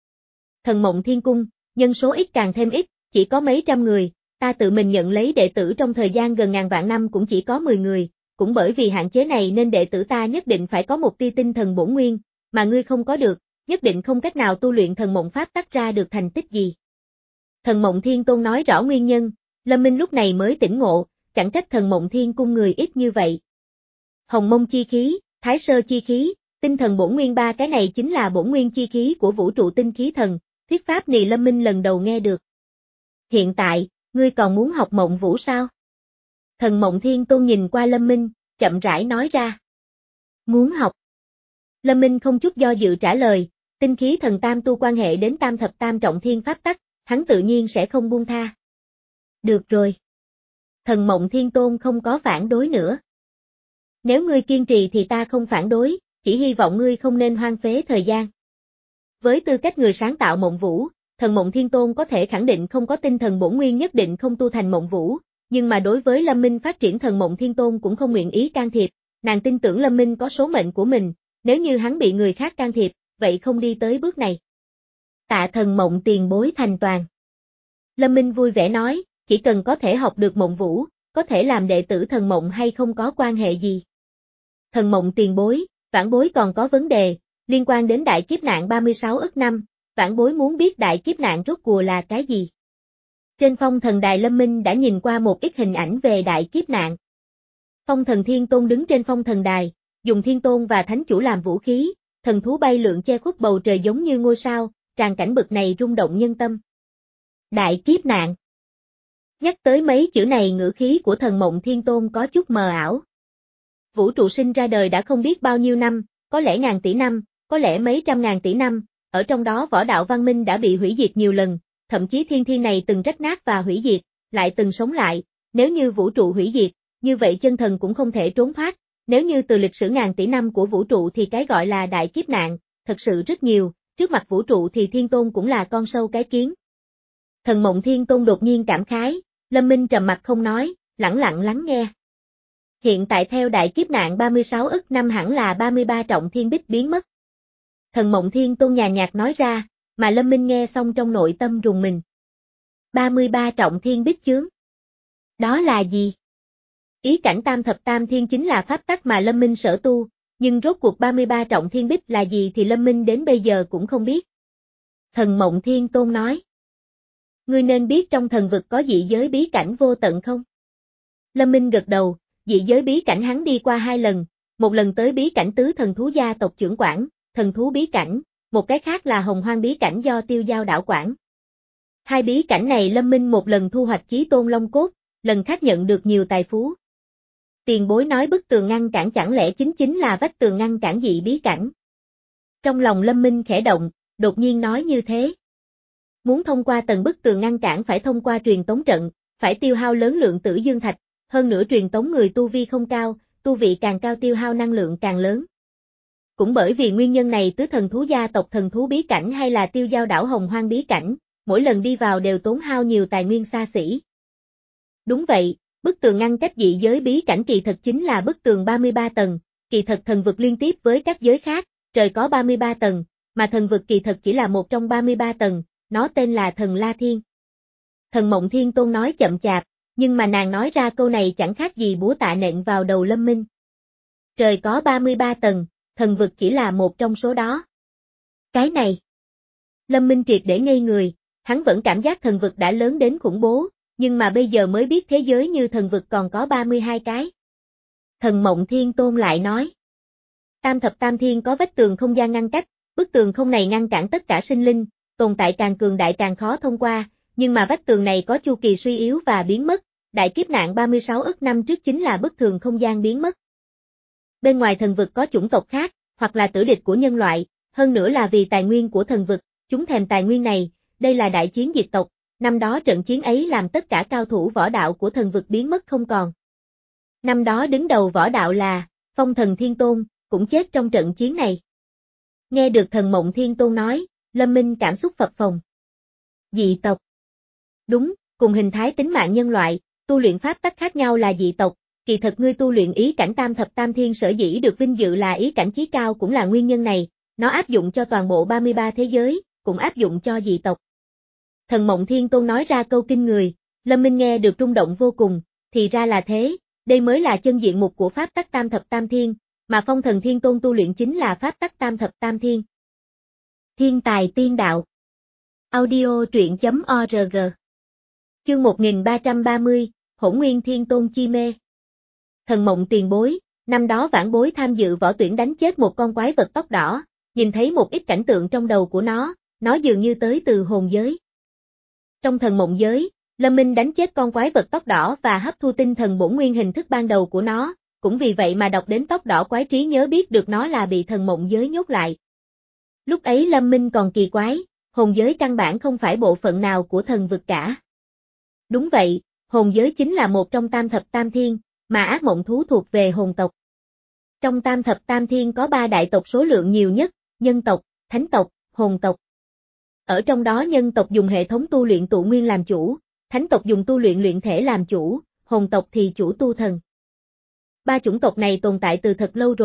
Thần Mộng Thiên Cung, nhân số ít càng thêm ít, chỉ có mấy trăm người, ta tự mình nhận lấy đệ tử trong thời gian gần ngàn vạn năm cũng chỉ có mười người, cũng bởi vì hạn chế này nên đệ tử ta nhất định phải có một tia tinh thần bổn nguyên, mà ngươi không có được, nhất định không cách nào tu luyện Thần Mộng pháp tắc ra được thành tích gì. Thần Mộng Thiên Tôn nói rõ nguyên nhân, Lâm Minh lúc này mới tỉnh ngộ, chẳng trách Thần Mộng Thiên Cung người ít như vậy. Hồng mông chi khí, Thái Sơ chi khí, tinh thần bổn nguyên ba cái này chính là bổn nguyên chi khí của vũ trụ tinh khí thần, thuyết pháp này Lâm Minh lần đầu nghe được. Hiện tại, ngươi còn muốn học Mộng Vũ sao? Thần Mộng Thiên Tôn nhìn qua Lâm Minh, chậm rãi nói ra. Muốn học. Lâm Minh không chút do dự trả lời, tinh khí thần tam tu quan hệ đến tam thập tam trọng thiên pháp tắc, hắn tự nhiên sẽ không buông tha. Được rồi. Thần Mộng Thiên Tôn không có phản đối nữa. Nếu ngươi kiên trì thì ta không phản đối, chỉ hy vọng ngươi không nên hoang phế thời gian. Với tư cách người sáng tạo Mộng Vũ, Thần Mộng Thiên Tôn có thể khẳng định không có tinh thần bổn nguyên nhất định không tu thành Mộng Vũ, nhưng mà đối với Lâm Minh phát triển Thần Mộng Thiên Tôn cũng không nguyện ý can thiệp, nàng tin tưởng Lâm Minh có số mệnh của mình, nếu như hắn bị người khác can thiệp, vậy không đi tới bước này. Tạ Thần Mộng tiền bối thành toàn. Lâm Minh vui vẻ nói, chỉ cần có thể học được Mộng Vũ, có thể làm đệ tử Thần Mộng hay không có quan hệ gì. Thần Mộng tiền bối, vãn bối còn có vấn đề, liên quan đến đại kiếp nạn ba mươi sáu ức năm, vãn bối muốn biết đại kiếp nạn rốt cuộc là cái gì. Trên phong thần đài Lâm Minh đã nhìn qua một ít hình ảnh về đại kiếp nạn. Phong thần Thiên Tôn đứng trên phong thần đài, dùng Thiên Tôn và Thánh Chủ làm vũ khí, thần thú bay lượn che khuất bầu trời giống như ngôi sao, tràn cảnh bực này rung động nhân tâm. Đại kiếp nạn. Nhắc tới mấy chữ này ngữ khí của Thần Mộng Thiên Tôn có chút mờ ảo. Vũ trụ sinh ra đời đã không biết bao nhiêu năm, có lẽ ngàn tỷ năm, có lẽ mấy trăm ngàn tỷ năm, ở trong đó võ đạo văn minh đã bị hủy diệt nhiều lần, thậm chí thiên thiên này từng rách nát và hủy diệt, lại từng sống lại, nếu như vũ trụ hủy diệt, như vậy chân thần cũng không thể trốn thoát, nếu như từ lịch sử ngàn tỷ năm của vũ trụ thì cái gọi là đại kiếp nạn, thật sự rất nhiều, trước mặt vũ trụ thì Thiên Tôn cũng là con sâu cái kiến. Thần Mộng Thiên Tôn đột nhiên cảm khái, Lâm Minh trầm mặt không nói, lẳng lặng lắng nghe. Hiện tại theo đại kiếp nạn ba mươi sáu ức năm hẳn là ba mươi ba trọng thiên bích biến mất. Thần Mộng Thiên Tôn nhàn nhạt nói ra, mà Lâm Minh nghe xong trong nội tâm rùng mình. ba mươi ba trọng thiên bích chướng. Đó là gì? Ý cảnh tam thập tam thiên chính là pháp tắc mà Lâm Minh sở tu, nhưng rốt cuộc ba mươi ba trọng thiên bích là gì thì Lâm Minh đến bây giờ cũng không biết. Thần Mộng Thiên Tôn nói. Ngươi nên biết trong thần vực có dị giới bí cảnh vô tận không? Lâm Minh gật đầu, dị giới bí cảnh hắn đi qua hai lần, một lần tới bí cảnh tứ thần thú gia tộc trưởng quản, thần thú bí cảnh, một cái khác là hồng hoang bí cảnh do Tiêu Giao đảo quản. Hai bí cảnh này Lâm Minh một lần thu hoạch chí tôn long cốt, lần khác nhận được nhiều tài phú. Tiền bối nói bức tường ngăn cản chẳng lẽ chính chính là vách tường ngăn cản dị bí cảnh. Trong lòng Lâm Minh khẽ động, đột nhiên nói như thế. Muốn thông qua tầng bức tường ngăn cản phải thông qua truyền tống trận, phải tiêu hao lớn lượng tử dương thạch, hơn nữa truyền tống người tu vi không cao, tu vị càng cao tiêu hao năng lượng càng lớn. Cũng bởi vì nguyên nhân này tứ thần thú gia tộc thần thú bí cảnh hay là Tiêu Giao đảo hồng hoang bí cảnh, mỗi lần đi vào đều tốn hao nhiều tài nguyên xa xỉ. Đúng vậy, bức tường ngăn cách dị giới bí cảnh kỳ thật chính là bức tường ba mươi ba tầng, kỳ thật thần vực liên tiếp với các giới khác, trời có ba mươi ba tầng, mà thần vực kỳ thật chỉ là một trong ba mươi ba tầng, nó tên là Thần La Thiên. Thần Mộng Thiên Tôn nói chậm chạp, nhưng mà nàng nói ra câu này chẳng khác gì búa tạ nện vào đầu Lâm Minh. Trời có ba mươi ba tầng, thần vực chỉ là một trong số đó. Cái này. Lâm Minh triệt để ngây người, hắn vẫn cảm giác thần vực đã lớn đến khủng bố, nhưng mà bây giờ mới biết thế giới như thần vực còn có ba mươi hai cái. Thần Mộng Thiên Tôn lại nói. Tam thập tam thiên có vách tường không gian ngăn cách, bức tường không này ngăn cản tất cả sinh linh, tồn tại càng cường đại càng khó thông qua, nhưng mà vách tường này có chu kỳ suy yếu và biến mất, đại kiếp nạn ba mươi sáu ức năm trước chính là bức tường không gian biến mất. Bên ngoài thần vực có chủng tộc khác, hoặc là tử địch của nhân loại, hơn nữa là vì tài nguyên của thần vực, chúng thèm tài nguyên này, đây là đại chiến diệt tộc, năm đó trận chiến ấy làm tất cả cao thủ võ đạo của thần vực biến mất không còn. Năm đó đứng đầu võ đạo là Phong Thần Thiên Tôn, cũng chết trong trận chiến này. Nghe được Thần Mộng Thiên Tôn nói, Lâm Minh cảm xúc phập phồng. Dị tộc. Đúng, cùng hình thái tính mạng nhân loại, tu luyện pháp tắc khác nhau là dị tộc, kỳ thật ngươi tu luyện ý cảnh tam thập tam thiên sở dĩ được vinh dự là ý cảnh chí cao cũng là nguyên nhân này, nó áp dụng cho toàn bộ ba mươi ba thế giới, cũng áp dụng cho dị tộc. Thần Mộng Thiên Tôn nói ra câu kinh người, Lâm Minh nghe được rung động vô cùng, thì ra là thế, đây mới là chân diện mục của pháp tắc tam thập tam thiên, mà Phong Thần Thiên Tôn tu luyện chính là pháp tắc tam thập tam thiên. Thiên tài tiên đạo. Audio truyện chấm org. Chương một nghìn ba trăm ba mươi, Hỗn Nguyên Thiên Tôn chi mê. Thần Mộng tiền bối, năm đó vãn bối tham dự võ tuyển đánh chết một con quái vật tóc đỏ, nhìn thấy một ít cảnh tượng trong đầu của nó, nó dường như tới từ hồn giới. Trong thần mộng giới, Lâm Minh đánh chết con quái vật tóc đỏ và hấp thu tinh thần bổn nguyên hình thức ban đầu của nó, cũng vì vậy mà đọc đến tóc đỏ quái trí nhớ biết được nó là bị thần mộng giới nhốt lại. Lúc ấy Lâm Minh còn kỳ quái, hồn giới căn bản không phải bộ phận nào của thần vực cả. Đúng vậy, hồn giới chính là một trong tam thập tam thiên, mà ác mộng thú thuộc về hồn tộc. Trong tam thập tam thiên có ba đại tộc số lượng nhiều nhất, nhân tộc, thánh tộc, hồn tộc. Ở trong đó nhân tộc dùng hệ thống tu luyện tụ nguyên làm chủ, thánh tộc dùng tu luyện luyện thể làm chủ, hồn tộc thì chủ tu thần. Ba chủng tộc này tồn tại từ thật lâu rồi,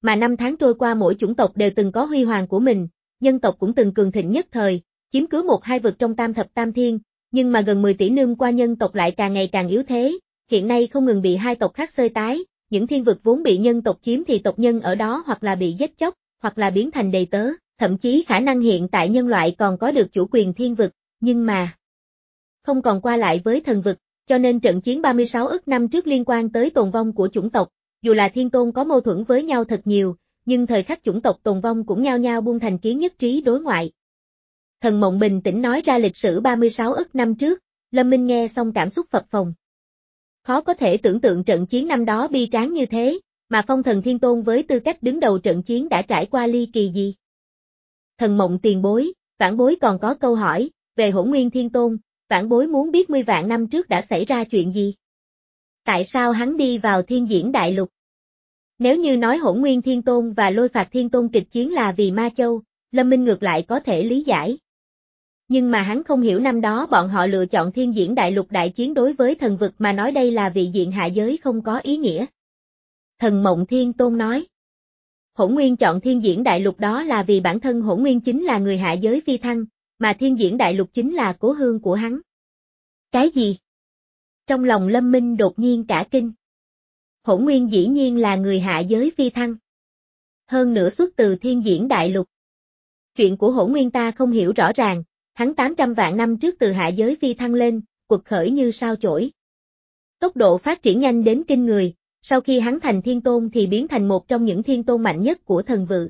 Mà năm tháng trôi qua mỗi chủng tộc đều từng có huy hoàng của mình, nhân tộc cũng từng cường thịnh nhất thời, chiếm cứ một hai vực trong tam thập tam thiên, nhưng mà gần mười tỷ năm qua nhân tộc lại càng ngày càng yếu thế, hiện nay không ngừng bị hai tộc khác xơi tái, những thiên vực vốn bị nhân tộc chiếm thì tộc nhân ở đó hoặc là bị giết chóc, hoặc là biến thành đầy tớ, thậm chí khả năng hiện tại nhân loại còn có được chủ quyền thiên vực, nhưng mà không còn qua lại với thần vực, cho nên trận chiến ba mươi sáu ức năm trước liên quan tới tồn vong của chủng tộc, dù là thiên tôn có mâu thuẫn với nhau thật nhiều, nhưng thời khắc chủng tộc tồn vong cũng nhao nhao buông thành kiến nhất trí đối ngoại. Thần Mộng bình tĩnh nói ra lịch sử ba mươi sáu ức năm trước, Lâm Minh nghe xong cảm xúc phập phồng. Khó có thể tưởng tượng trận chiến năm đó bi tráng như thế, mà Phong Thần Thiên Tôn với tư cách đứng đầu trận chiến đã trải qua ly kỳ gì. Thần Mộng tiền bối, vãn bối còn có câu hỏi, về Hỗn Nguyên Thiên Tôn, vãn bối muốn biết mươi vạn năm trước đã xảy ra chuyện gì? Tại sao hắn đi vào Thiên Diễn Đại Lục? Nếu như nói Hỗn Nguyên Thiên Tôn và Lôi Phạt Thiên Tôn kịch chiến là vì Ma Châu, Lâm Minh ngược lại có thể lý giải. Nhưng mà hắn không hiểu năm đó bọn họ lựa chọn Thiên Diễn Đại Lục đại chiến đối với thần vực mà nói đây là vị diện hạ giới không có ý nghĩa. Thần Mộng Thiên Tôn nói. Hỗn Nguyên chọn Thiên Diễn Đại Lục đó là vì bản thân Hỗn Nguyên chính là người hạ giới phi thăng, mà Thiên Diễn Đại Lục chính là cố hương của hắn. Cái gì? Trong lòng Lâm Minh đột nhiên cả kinh. Hỗn Nguyên dĩ nhiên là người hạ giới phi thăng. Hơn nữa xuất từ Thiên Diễn Đại Lục. Chuyện của Hỗn Nguyên ta không hiểu rõ ràng, hắn tám trăm vạn năm trước từ hạ giới phi thăng lên, quật khởi như sao chổi. Tốc độ phát triển nhanh đến kinh người, sau khi hắn thành thiên tôn thì biến thành một trong những thiên tôn mạnh nhất của thần vực.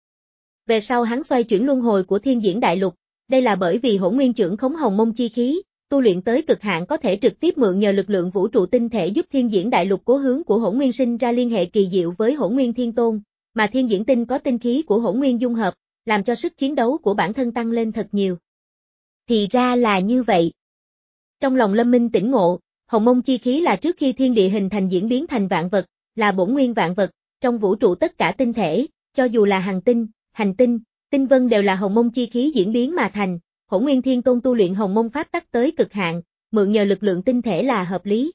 Về sau hắn xoay chuyển luân hồi của Thiên Diễn Đại Lục, đây là bởi vì Hỗn Nguyên trưởng khống hồng mông chi khí, tu luyện tới cực hạn có thể trực tiếp mượn nhờ lực lượng vũ trụ tinh thể giúp Thiên Diễn Đại Lục cố hướng của Hỗn Nguyên sinh ra liên hệ kỳ diệu với Hỗn Nguyên Thiên Tôn, mà Thiên Diễn Tinh có tinh khí của Hỗn Nguyên dung hợp, làm cho sức chiến đấu của bản thân tăng lên thật nhiều. Thì ra là như vậy. Trong lòng Lâm Minh tỉnh ngộ, hồng mông chi khí là trước khi thiên địa hình thành diễn biến thành vạn vật, là bổn nguyên vạn vật, trong vũ trụ tất cả tinh thể, cho dù là hành tinh, hành tinh, tinh vân đều là hồng mông chi khí diễn biến mà thành, Hỗn Nguyên Thiên Tôn tu luyện hồng mông pháp tắc tới cực hạn, mượn nhờ lực lượng tinh thể là hợp lý.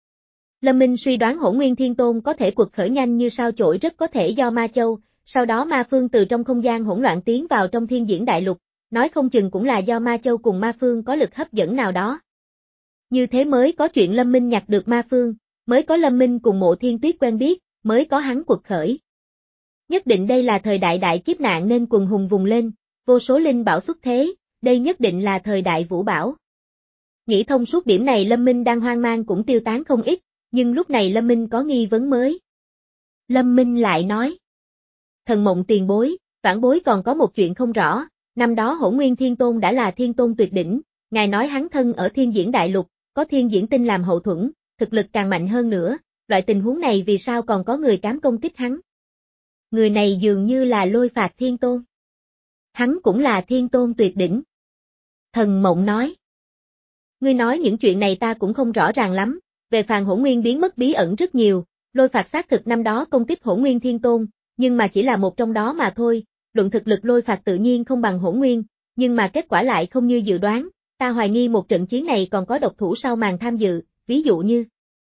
Lâm Minh suy đoán Hỗn Nguyên Thiên Tôn có thể quật khởi nhanh như sao chổi rất có thể do Ma Châu, sau đó Ma Phương từ trong không gian hỗn loạn tiến vào trong Thiên Diễn Đại Lục, nói không chừng cũng là do Ma Châu cùng Ma Phương có lực hấp dẫn nào đó. Như thế mới có chuyện Lâm Minh nhặt được Ma Phương, mới có Lâm Minh cùng Mộ Thiên Tuyết quen biết, mới có hắn quật khởi. Nhất định đây là thời đại đại kiếp nạn nên quần hùng vùng lên, vô số linh bảo xuất thế, đây nhất định là thời đại vũ bảo. Nghĩ thông suốt điểm này Lâm Minh đang hoang mang cũng tiêu tán không ít, nhưng lúc này Lâm Minh có nghi vấn mới. Lâm Minh lại nói. Thần Mộng tiền bối, vãn bối còn có một chuyện không rõ, năm đó Hỗn Nguyên Thiên Tôn đã là thiên tôn tuyệt đỉnh, ngài nói hắn thân ở Thiên Diễn Đại Lục, có Thiên Diễn Tinh làm hậu thuẫn, thực lực càng mạnh hơn nữa, loại tình huống này vì sao còn có người cám công kích hắn? Người này dường như là Lôi Phạt Thiên Tôn. Hắn cũng là thiên tôn tuyệt đỉnh. Thần Mộng nói. Ngươi nói những chuyện này ta cũng không rõ ràng lắm, về Phàn Hỗn Nguyên biến mất bí ẩn rất nhiều, Lôi Phạt xác thực năm đó công kích Hỗn Nguyên Thiên Tôn, nhưng mà chỉ là một trong đó mà thôi, luận thực lực Lôi Phạt tự nhiên không bằng Hỗn Nguyên, nhưng mà kết quả lại không như dự đoán, ta hoài nghi một trận chiến này còn có độc thủ sau màn tham dự, ví dụ như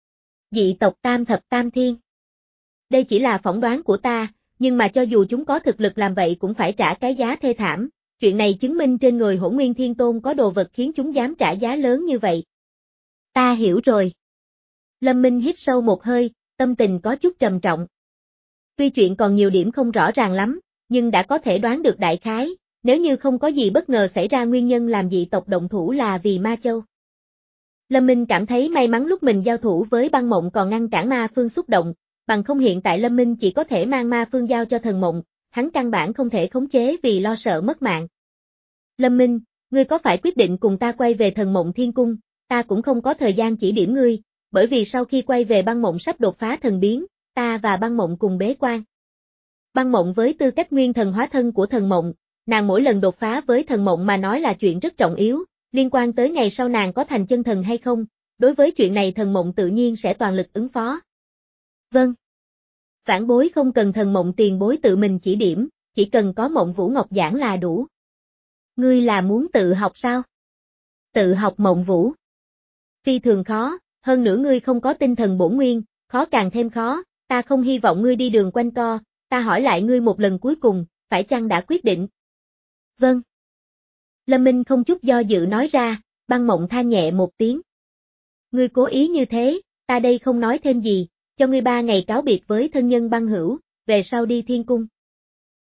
dị tộc Tam Thập Tam Thiên. Đây chỉ là phỏng đoán của ta, nhưng mà cho dù chúng có thực lực làm vậy cũng phải trả cái giá thê thảm, chuyện này chứng minh trên người Hỗn Nguyên Thiên Tôn có đồ vật khiến chúng dám trả giá lớn như vậy. Ta hiểu rồi. Lâm Minh hít sâu một hơi, tâm tình có chút trầm trọng. Tuy chuyện còn nhiều điểm không rõ ràng lắm, nhưng đã có thể đoán được đại khái, nếu như không có gì bất ngờ xảy ra nguyên nhân làm dị tộc động thủ là vì Ma Châu. Lâm Minh cảm thấy may mắn lúc mình giao thủ với Băng Mộng còn ngăn cản Ma Phương xúc động, bằng không hiện tại Lâm Minh chỉ có thể mang Ma Phương giao cho Thần Mộng, hắn căn bản không thể khống chế vì lo sợ mất mạng. Lâm Minh, ngươi có phải quyết định cùng ta quay về Thần Mộng Thiên Cung, ta cũng không có thời gian chỉ điểm ngươi, bởi vì sau khi quay về Băng Mộng sắp đột phá thần biến, ta và Băng Mộng cùng bế quan. Băng Mộng với tư cách nguyên thần hóa thân của Thần Mộng, nàng mỗi lần đột phá với Thần Mộng mà nói là chuyện rất trọng yếu, liên quan tới ngày sau nàng có thành chân thần hay không, đối với chuyện này Thần Mộng tự nhiên sẽ toàn lực ứng phó. Vâng. Vãn bối không cần Thần Mộng tiền bối tự mình chỉ điểm, chỉ cần có Mộng Vũ Ngọc giảng là đủ. Ngươi là muốn tự học sao? Tự học Mộng Vũ. Phi thường khó, hơn nữa ngươi không có tinh thần bổn nguyên, khó càng thêm khó, ta không hy vọng ngươi đi đường quanh co, ta hỏi lại ngươi một lần cuối cùng, phải chăng đã quyết định? Vâng. Lâm Minh không chút do dự nói ra, Băng Mộng than nhẹ một tiếng. Ngươi cố ý như thế, ta đây không nói thêm gì, cho ngươi ba ngày cáo biệt với thân nhân Băng Hữu, về sau đi thiên cung.